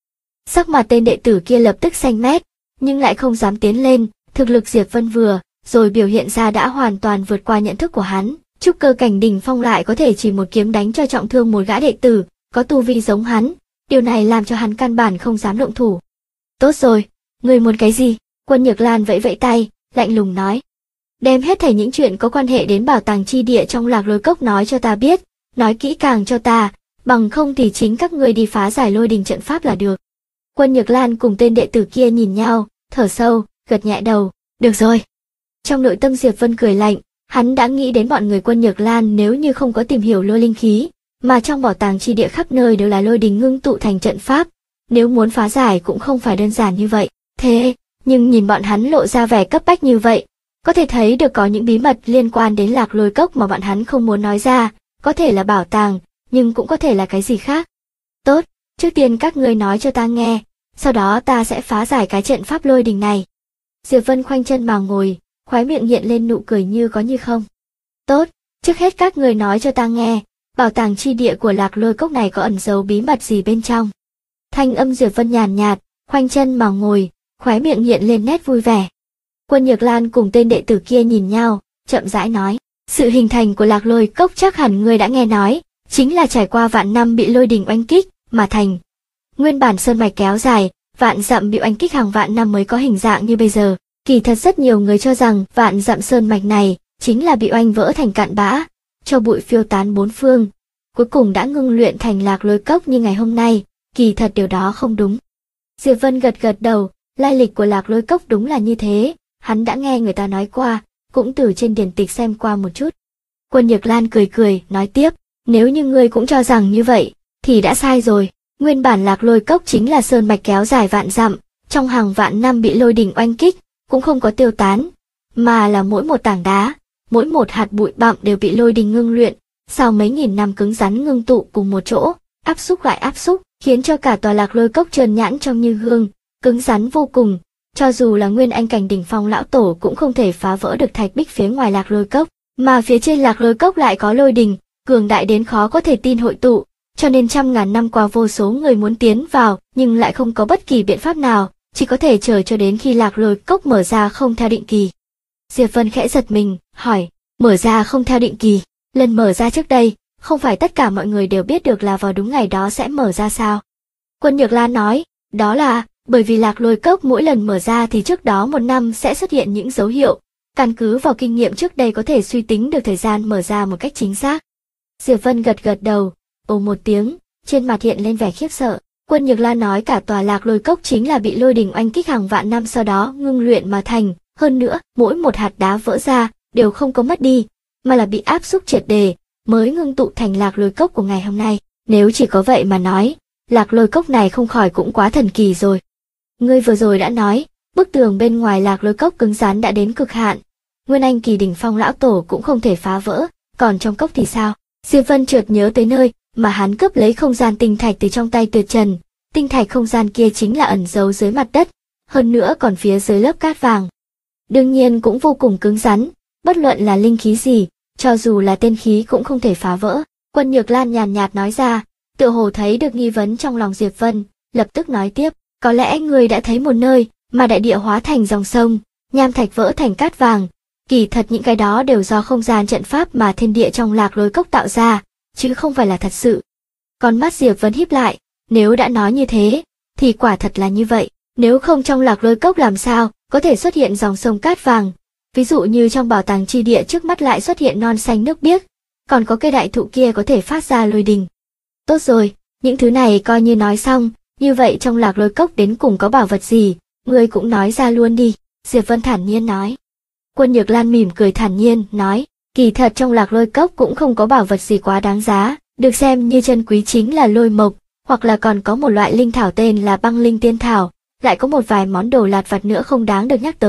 Sắc mặt tên đệ tử kia lập tức xanh mét, nhưng lại không dám tiến lên, thực lực Diệp Vân vừa rồi biểu hiện ra đã hoàn toàn vượt qua nhận thức của hắn. Trúc cơ cảnh đỉnh phong lại có thể chỉ một kiếm đánh cho trọng thương một gã đệ tử, có tu vi giống hắn, điều này làm cho hắn căn bản không dám động thủ. Tốt rồi, ngươi muốn cái gì? Quân Nhược Lan vẫy vẫy tay, lạnh lùng nói. Đem hết thảy những chuyện có quan hệ đến bảo tàng chi địa trong Lạc Lôi Cốc nói cho ta biết, nói kỹ càng cho ta, bằng không thì chính các ngươi đi phá giải lôi đình trận pháp là được. Quân Nhược Lan cùng tên đệ tử kia nhìn nhau, thở sâu, gật nhẹ đầu, được rồi. Trong nội tâm Diệp Vân cười lạnh, hắn đã nghĩ đến bọn người Quân Nhược Lan nếu như không có tìm hiểu lôi linh khí, mà trong bảo tàng chi địa khắp nơi đều là lôi đình ngưng tụ thành trận pháp, nếu muốn phá giải cũng không phải đơn giản như vậy. Thế, nhưng nhìn bọn hắn lộ ra vẻ cấp bách như vậy, có thể thấy được có những bí mật liên quan đến Lạc Lôi Cốc mà bọn hắn không muốn nói ra, có thể là bảo tàng, nhưng cũng có thể là cái gì khác. Tốt, trước tiên các ngươi nói cho ta nghe, sau đó ta sẽ phá giải cái trận pháp lôi đình này. Diệp Vân khoanh chân mà ngồi, khóe miệng hiện lên nụ cười như có như không. Tốt, trước hết các ngươi nói cho ta nghe, bảo tàng chi địa của Lạc Lôi Cốc này có ẩn giấu bí mật gì bên trong. Thanh âm Diệp Vân nhàn nhạt, khoanh chân mà ngồi, khóe miệng hiện lên nét vui vẻ. Quân Nhược Lan cùng tên đệ tử kia nhìn nhau, chậm rãi nói, sự hình thành của Lạc Lôi Cốc chắc hẳn ngươi đã nghe nói, chính là trải qua vạn năm bị lôi đình oanh kích mà thành. Nguyên bản sơn mạch kéo dài, vạn dặm bị oanh kích hàng vạn năm mới có hình dạng như bây giờ. Kỳ thật rất nhiều người cho rằng vạn dặm sơn mạch này chính là bị oanh vỡ thành cạn bã, cho bụi phiêu tán bốn phương, cuối cùng đã ngưng luyện thành Lạc Lôi Cốc như ngày hôm nay. Kỳ thật điều đó không đúng. Diệp Vân gật gật đầu, lai lịch của Lạc Lôi Cốc đúng là như thế, hắn đã nghe người ta nói qua, cũng từ trên điển tịch xem qua một chút. Quân Nhược Lan cười cười, nói tiếp, nếu như ngươi cũng cho rằng như vậy, thì đã sai rồi. Nguyên bản Lạc Lôi Cốc chính là sơn mạch kéo dài vạn dặm, trong hàng vạn năm bị lôi đình oanh kích, cũng không có tiêu tán, mà là mỗi một tảng đá, mỗi một hạt bụi bặm đều bị lôi đình ngưng luyện, sau mấy nghìn năm cứng rắn ngưng tụ cùng một chỗ, áp xúc lại áp xúc, khiến cho cả tòa Lạc Lôi Cốc trơn nhẵn trông như gương, cứng rắn vô cùng. Cho dù là nguyên anh cảnh đỉnh phong lão tổ cũng không thể phá vỡ được thạch bích phía ngoài Lạc Lôi Cốc, mà phía trên Lạc Lôi Cốc lại có lôi đình, cường đại đến khó có thể tin hội tụ, cho nên trăm ngàn năm qua vô số người muốn tiến vào, nhưng lại không có bất kỳ biện pháp nào, chỉ có thể chờ cho đến khi Lạc Lôi Cốc mở ra không theo định kỳ. Diệp Vân khẽ giật mình, hỏi, mở ra không theo định kỳ, lần mở ra trước đây, không phải tất cả mọi người đều biết được là vào đúng ngày đó sẽ mở ra sao? Quân Nhược Lan nói, đó là, bởi vì Lạc Lôi Cốc mỗi lần mở ra thì trước đó một năm sẽ xuất hiện những dấu hiệu, căn cứ vào kinh nghiệm trước đây có thể suy tính được thời gian mở ra một cách chính xác. Diệp Vân gật gật đầu, ồ một tiếng, trên mặt hiện lên vẻ khiếp sợ. Quân Nhược Lan nói cả tòa Lạc Lôi Cốc chính là bị lôi đình oanh kích hàng vạn năm sau đó ngưng luyện mà thành, hơn nữa, mỗi một hạt đá vỡ ra đều không có mất đi, mà là bị áp xúc triệt để, mới ngưng tụ thành Lạc Lôi Cốc của ngày hôm nay. Nếu chỉ có vậy mà nói, Lạc Lôi Cốc này không khỏi cũng quá thần kỳ rồi. Ngươi vừa rồi đã nói, bức tường bên ngoài Lạc Lôi Cốc cứng rắn đã đến cực hạn, nguyên anh kỳ đỉnh phong lão tổ cũng không thể phá vỡ, còn trong cốc thì sao? Diệp Vân chợt nhớ tới nơi mà hắn cướp lấy không gian tinh thạch từ trong tay Tuyệt Trần, tinh thạch không gian kia chính là ẩn giấu dưới mặt đất, hơn nữa còn phía dưới lớp cát vàng. Đương nhiên cũng vô cùng cứng rắn, bất luận là linh khí gì, cho dù là tiên khí cũng không thể phá vỡ. Quân Nhược Lan nhàn nhạt nói ra, tựa hồ thấy được nghi vấn trong lòng Diệp Vân, lập tức nói tiếp, có lẽ người đã thấy một nơi mà đại địa hóa thành dòng sông, nham thạch vỡ thành cát vàng. Kỳ thật những cái đó đều do không gian trận pháp mà thiên địa trong Lạc Lôi Cốc tạo ra, chứ không phải là thật sự. Con mắt Diệp Vân híp lại, nếu đã nói như thế, thì quả thật là như vậy, nếu không trong Lạc Lôi Cốc làm sao có thể xuất hiện dòng sông cát vàng, ví dụ như trong bảo tàng chi địa trước mắt lại xuất hiện non xanh nước biếc, còn có cây đại thụ kia có thể phát ra lôi đình. Tốt rồi, những thứ này coi như nói xong, như vậy trong Lạc Lôi Cốc đến cùng có bảo vật gì, ngươi cũng nói ra luôn đi, Diệp Vân thản nhiên nói. Quân Nhược Lan mỉm cười thản nhiên, nói, kỳ thật trong Lạc Lôi Cốc cũng không có bảo vật gì quá đáng giá, được xem như chân quý chính là lôi mộc, hoặc là còn có một loại linh thảo tên là băng linh tiên thảo, lại có một vài món đồ lặt vặt nữa không đáng được nhắc tới,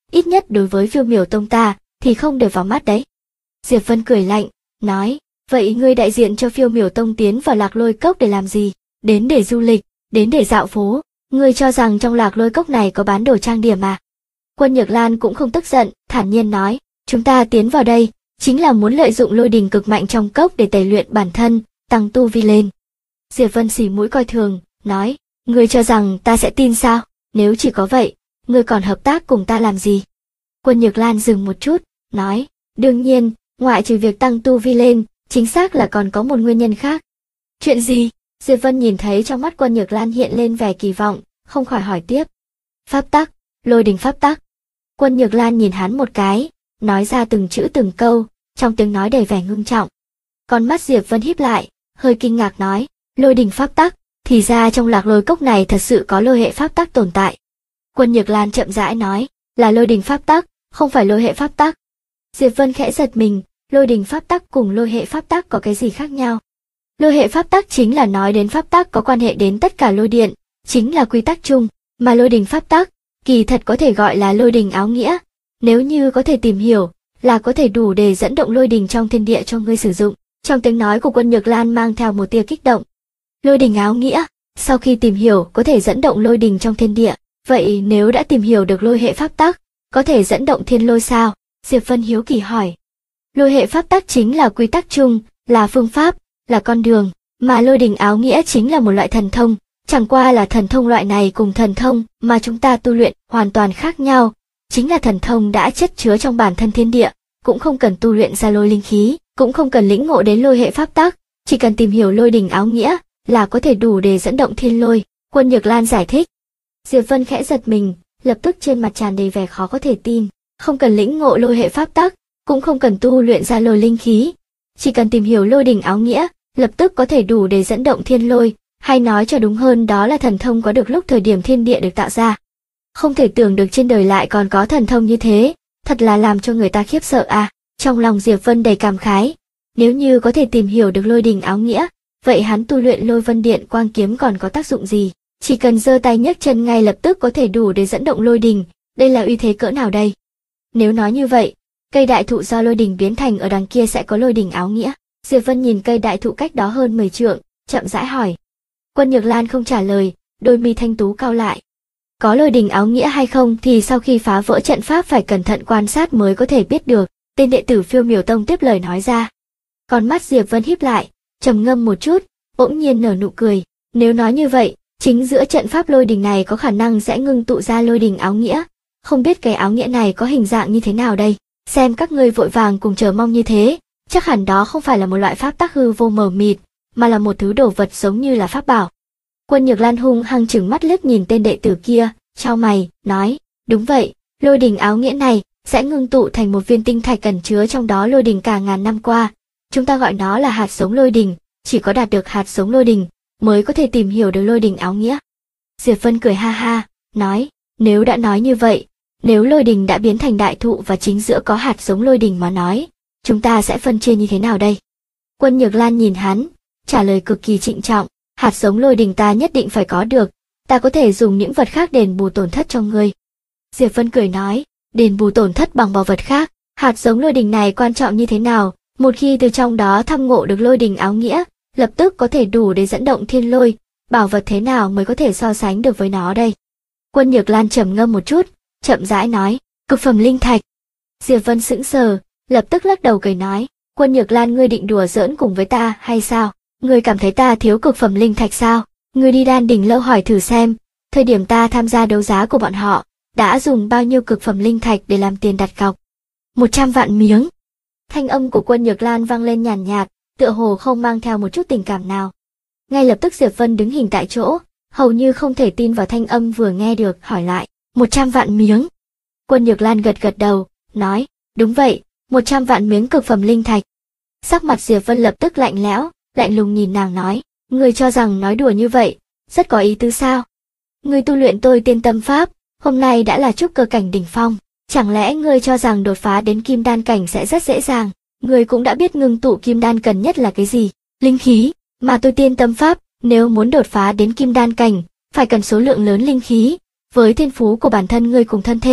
ít nhất đối với Phiêu Miểu Tông ta thì không để vào mắt đấy. Diệp Vân cười lạnh, nói, vậy ngươi đại diện cho Phiêu Miểu Tông tiến vào Lạc Lôi Cốc để làm gì? Đến để du lịch, đến để dạo phố, ngươi cho rằng trong Lạc Lôi Cốc này có bán đồ trang điểm à? Quân Nhược Lan cũng không tức giận, thản nhiên nói, chúng ta tiến vào đây, chính là muốn lợi dụng lôi đình cực mạnh trong cốc để tẩy luyện bản thân, tăng tu vi lên. Diệp Vân xì mũi coi thường, nói, ngươi cho rằng ta sẽ tin sao? Nếu chỉ có vậy, ngươi còn hợp tác cùng ta làm gì? Quân Nhược Lan dừng một chút, nói, đương nhiên, ngoại trừ việc tăng tu vi lên, chính xác là còn có một nguyên nhân khác. Chuyện gì? Diệp Vân nhìn thấy trong mắt Quân Nhược Lan hiện lên vẻ kỳ vọng, không khỏi hỏi tiếp. Pháp tắc, lôi đình pháp tắc. Quân Nhược Lan nhìn hắn một cái, nói ra từng chữ từng câu, trong tiếng nói đầy vẻ ngưng trọng. Con mắt Diệp Vân híp lại, hơi kinh ngạc nói, lôi đình pháp tắc, thì ra trong Lạc Lôi Cốc này thật sự có lôi hệ pháp tắc tồn tại. Quân Nhược Lan chậm rãi nói, là lôi đình pháp tắc, không phải lôi hệ pháp tắc. Diệp Vân khẽ giật mình, lôi đình pháp tắc cùng lôi hệ pháp tắc có cái gì khác nhau? Lôi hệ pháp tắc chính là nói đến pháp tắc có quan hệ đến tất cả lôi điện, chính là quy tắc chung, mà lôi đình pháp tắc, kỳ thật có thể gọi là lôi đình áo nghĩa, nếu như có thể tìm hiểu, là có thể đủ để dẫn động lôi đình trong thiên địa cho ngươi sử dụng. Trong tiếng nói của Quân Nhược Lan mang theo một tia kích động. Lôi đình áo nghĩa, sau khi tìm hiểu có thể dẫn động lôi đình trong thiên địa, vậy nếu đã tìm hiểu được lôi hệ pháp tắc, có thể dẫn động thiên lôi sao? Diệp Vân hiếu kỳ hỏi. Lôi hệ pháp tắc chính là quy tắc chung, là phương pháp, là con đường, mà lôi đình áo nghĩa chính là một loại thần thông, chẳng qua là thần thông loại này cùng thần thông mà chúng ta tu luyện hoàn toàn khác nhau, chính là thần thông đã chất chứa trong bản thân thiên địa, cũng không cần tu luyện ra lôi linh khí, cũng không cần lĩnh ngộ đến lôi hệ pháp tắc, chỉ cần tìm hiểu lôi đình áo nghĩa là có thể đủ để dẫn động thiên lôi. Quân Nhược Lan giải thích. Diệp Vân khẽ giật mình, lập tức trên mặt tràn đầy vẻ khó có thể tin, không cần lĩnh ngộ lôi hệ pháp tắc, cũng không cần tu luyện ra lôi linh khí, chỉ cần tìm hiểu lôi đình áo nghĩa, lập tức có thể đủ để dẫn động thiên lôi, hay nói cho đúng hơn đó là thần thông có được lúc thời điểm thiên địa được tạo ra. Không thể tưởng được trên đời lại còn có thần thông như thế, thật là làm cho người ta khiếp sợ à. Trong lòng Diệp Vân đầy cảm khái, nếu như có thể tìm hiểu được lôi đình áo nghĩa, vậy hắn tu luyện lôi vân điện quang kiếm còn có tác dụng gì? Chỉ cần giơ tay nhấc chân ngay lập tức có thể đủ để dẫn động lôi đình, đây là uy thế cỡ nào đây? Nếu nói như vậy, cây đại thụ do lôi đình biến thành ở đằng kia sẽ có lôi đình áo nghĩa. Diệp Vân nhìn cây đại thụ cách đó hơn 10 trượng, chậm rãi hỏi. Quân Nhược Lan không trả lời, đôi mi thanh tú cau lại. Có lôi đình áo nghĩa hay không thì sau khi phá vỡ trận pháp phải cẩn thận quan sát mới có thể biết được. Tên đệ tử Phiêu Miểu Tông tiếp lời nói ra. Con mắt Diệp Vân híp lại, trầm ngâm một chút, bỗng nhiên nở nụ cười. Nếu nói như vậy, chính giữa trận pháp lôi đình này có khả năng sẽ ngưng tụ ra lôi đình áo nghĩa. Không biết cái áo nghĩa này có hình dạng như thế nào đây? Xem các ngươi vội vàng cùng chờ mong như thế, chắc hẳn đó không phải là một loại pháp tắc hư vô mờ mịt, mà là một thứ đồ vật giống như là pháp bảo. Quân Nhược Lan hung hăng trừng mắt liếc nhìn tên đệ tử kia, chau mày, nói, đúng vậy, lôi đình áo nghĩa này sẽ ngưng tụ thành một viên tinh thạch ẩn chứa trong đó lôi đình cả ngàn năm qua. Chúng ta gọi nó là hạt giống lôi đình, chỉ có đạt được hạt giống lôi đình mới có thể tìm hiểu được lôi đình áo nghĩa. Diệp Vân cười ha ha, nói, nếu đã nói như vậy, nếu lôi đình đã biến thành đại thụ và chính giữa có hạt giống lôi đình mà nói, chúng ta sẽ phân chia như thế nào đây? Quân Nhược Lan nhìn hắn, trả lời cực kỳ trịnh trọng, hạt giống lôi đình ta nhất định phải có được, ta có thể dùng những vật khác đền bù tổn thất cho ngươi. Diệp Vân cười nói, đền bù tổn thất bằng bảo vật khác, hạt giống lôi đình này quan trọng như thế nào, một khi từ trong đó thăm ngộ được lôi đình áo nghĩa, lập tức có thể đủ để dẫn động thiên lôi, bảo vật thế nào mới có thể so sánh được với nó đây? Quân Nhược Lan trầm ngâm một chút, chậm rãi nói, cực phẩm linh thạch. Diệp Vân sững sờ, lập tức lắc đầu cười nói, Quân Nhược Lan ngươi định đùa giỡn cùng với ta hay sao? Ngươi cảm thấy ta thiếu cực phẩm linh thạch sao? Ngươi đi Đan Đình Lâu hỏi thử xem, thời điểm ta tham gia đấu giá của bọn họ, đã dùng bao nhiêu cực phẩm linh thạch để làm tiền đặt cọc? 100 vạn miếng. Thanh âm của Quân Nhược Lan vang lên nhàn nhạt, tựa hồ không mang theo một chút tình cảm nào. Ngay lập tức Diệp Vân đứng hình tại chỗ, hầu như không thể tin vào thanh âm vừa nghe được, hỏi lại, 100 vạn miếng. Quân Nhược Lan gật gật đầu, nói, đúng vậy, 100 vạn miếng cực phẩm linh thạch. Sắc mặt Diệp Vân lập tức lạnh lẽo, lạnh lùng nhìn nàng nói, ngươi cho rằng nói đùa như vậy, rất có ý tứ sao? Ngươi tu luyện tôi tiên tâm pháp, hôm nay đã là trúc cơ cảnh đỉnh phong, chẳng lẽ ngươi cho rằng đột phá đến kim đan cảnh sẽ rất dễ dàng? Ngươi cũng đã biết ngưng tụ kim đan cần nhất là cái gì, linh khí, mà tôi tiên tâm pháp, nếu muốn đột phá đến kim đan cảnh, phải cần số lượng lớn linh khí, với thiên phú của bản thân ngươi cùng thân thể,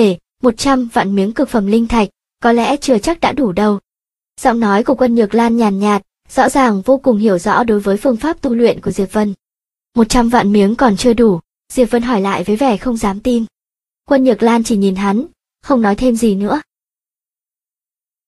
100 vạn miếng cực phẩm linh thạch, có lẽ chưa chắc đã đủ đâu. Giọng nói của Quân Nhược Lan nhàn nhạt, rõ ràng vô cùng hiểu rõ đối với phương pháp tu luyện của Diệp Vân. 100 vạn miếng còn chưa đủ, Diệp Vân hỏi lại với vẻ không dám tin. Quân Nhược Lan chỉ nhìn hắn, không nói thêm gì nữa.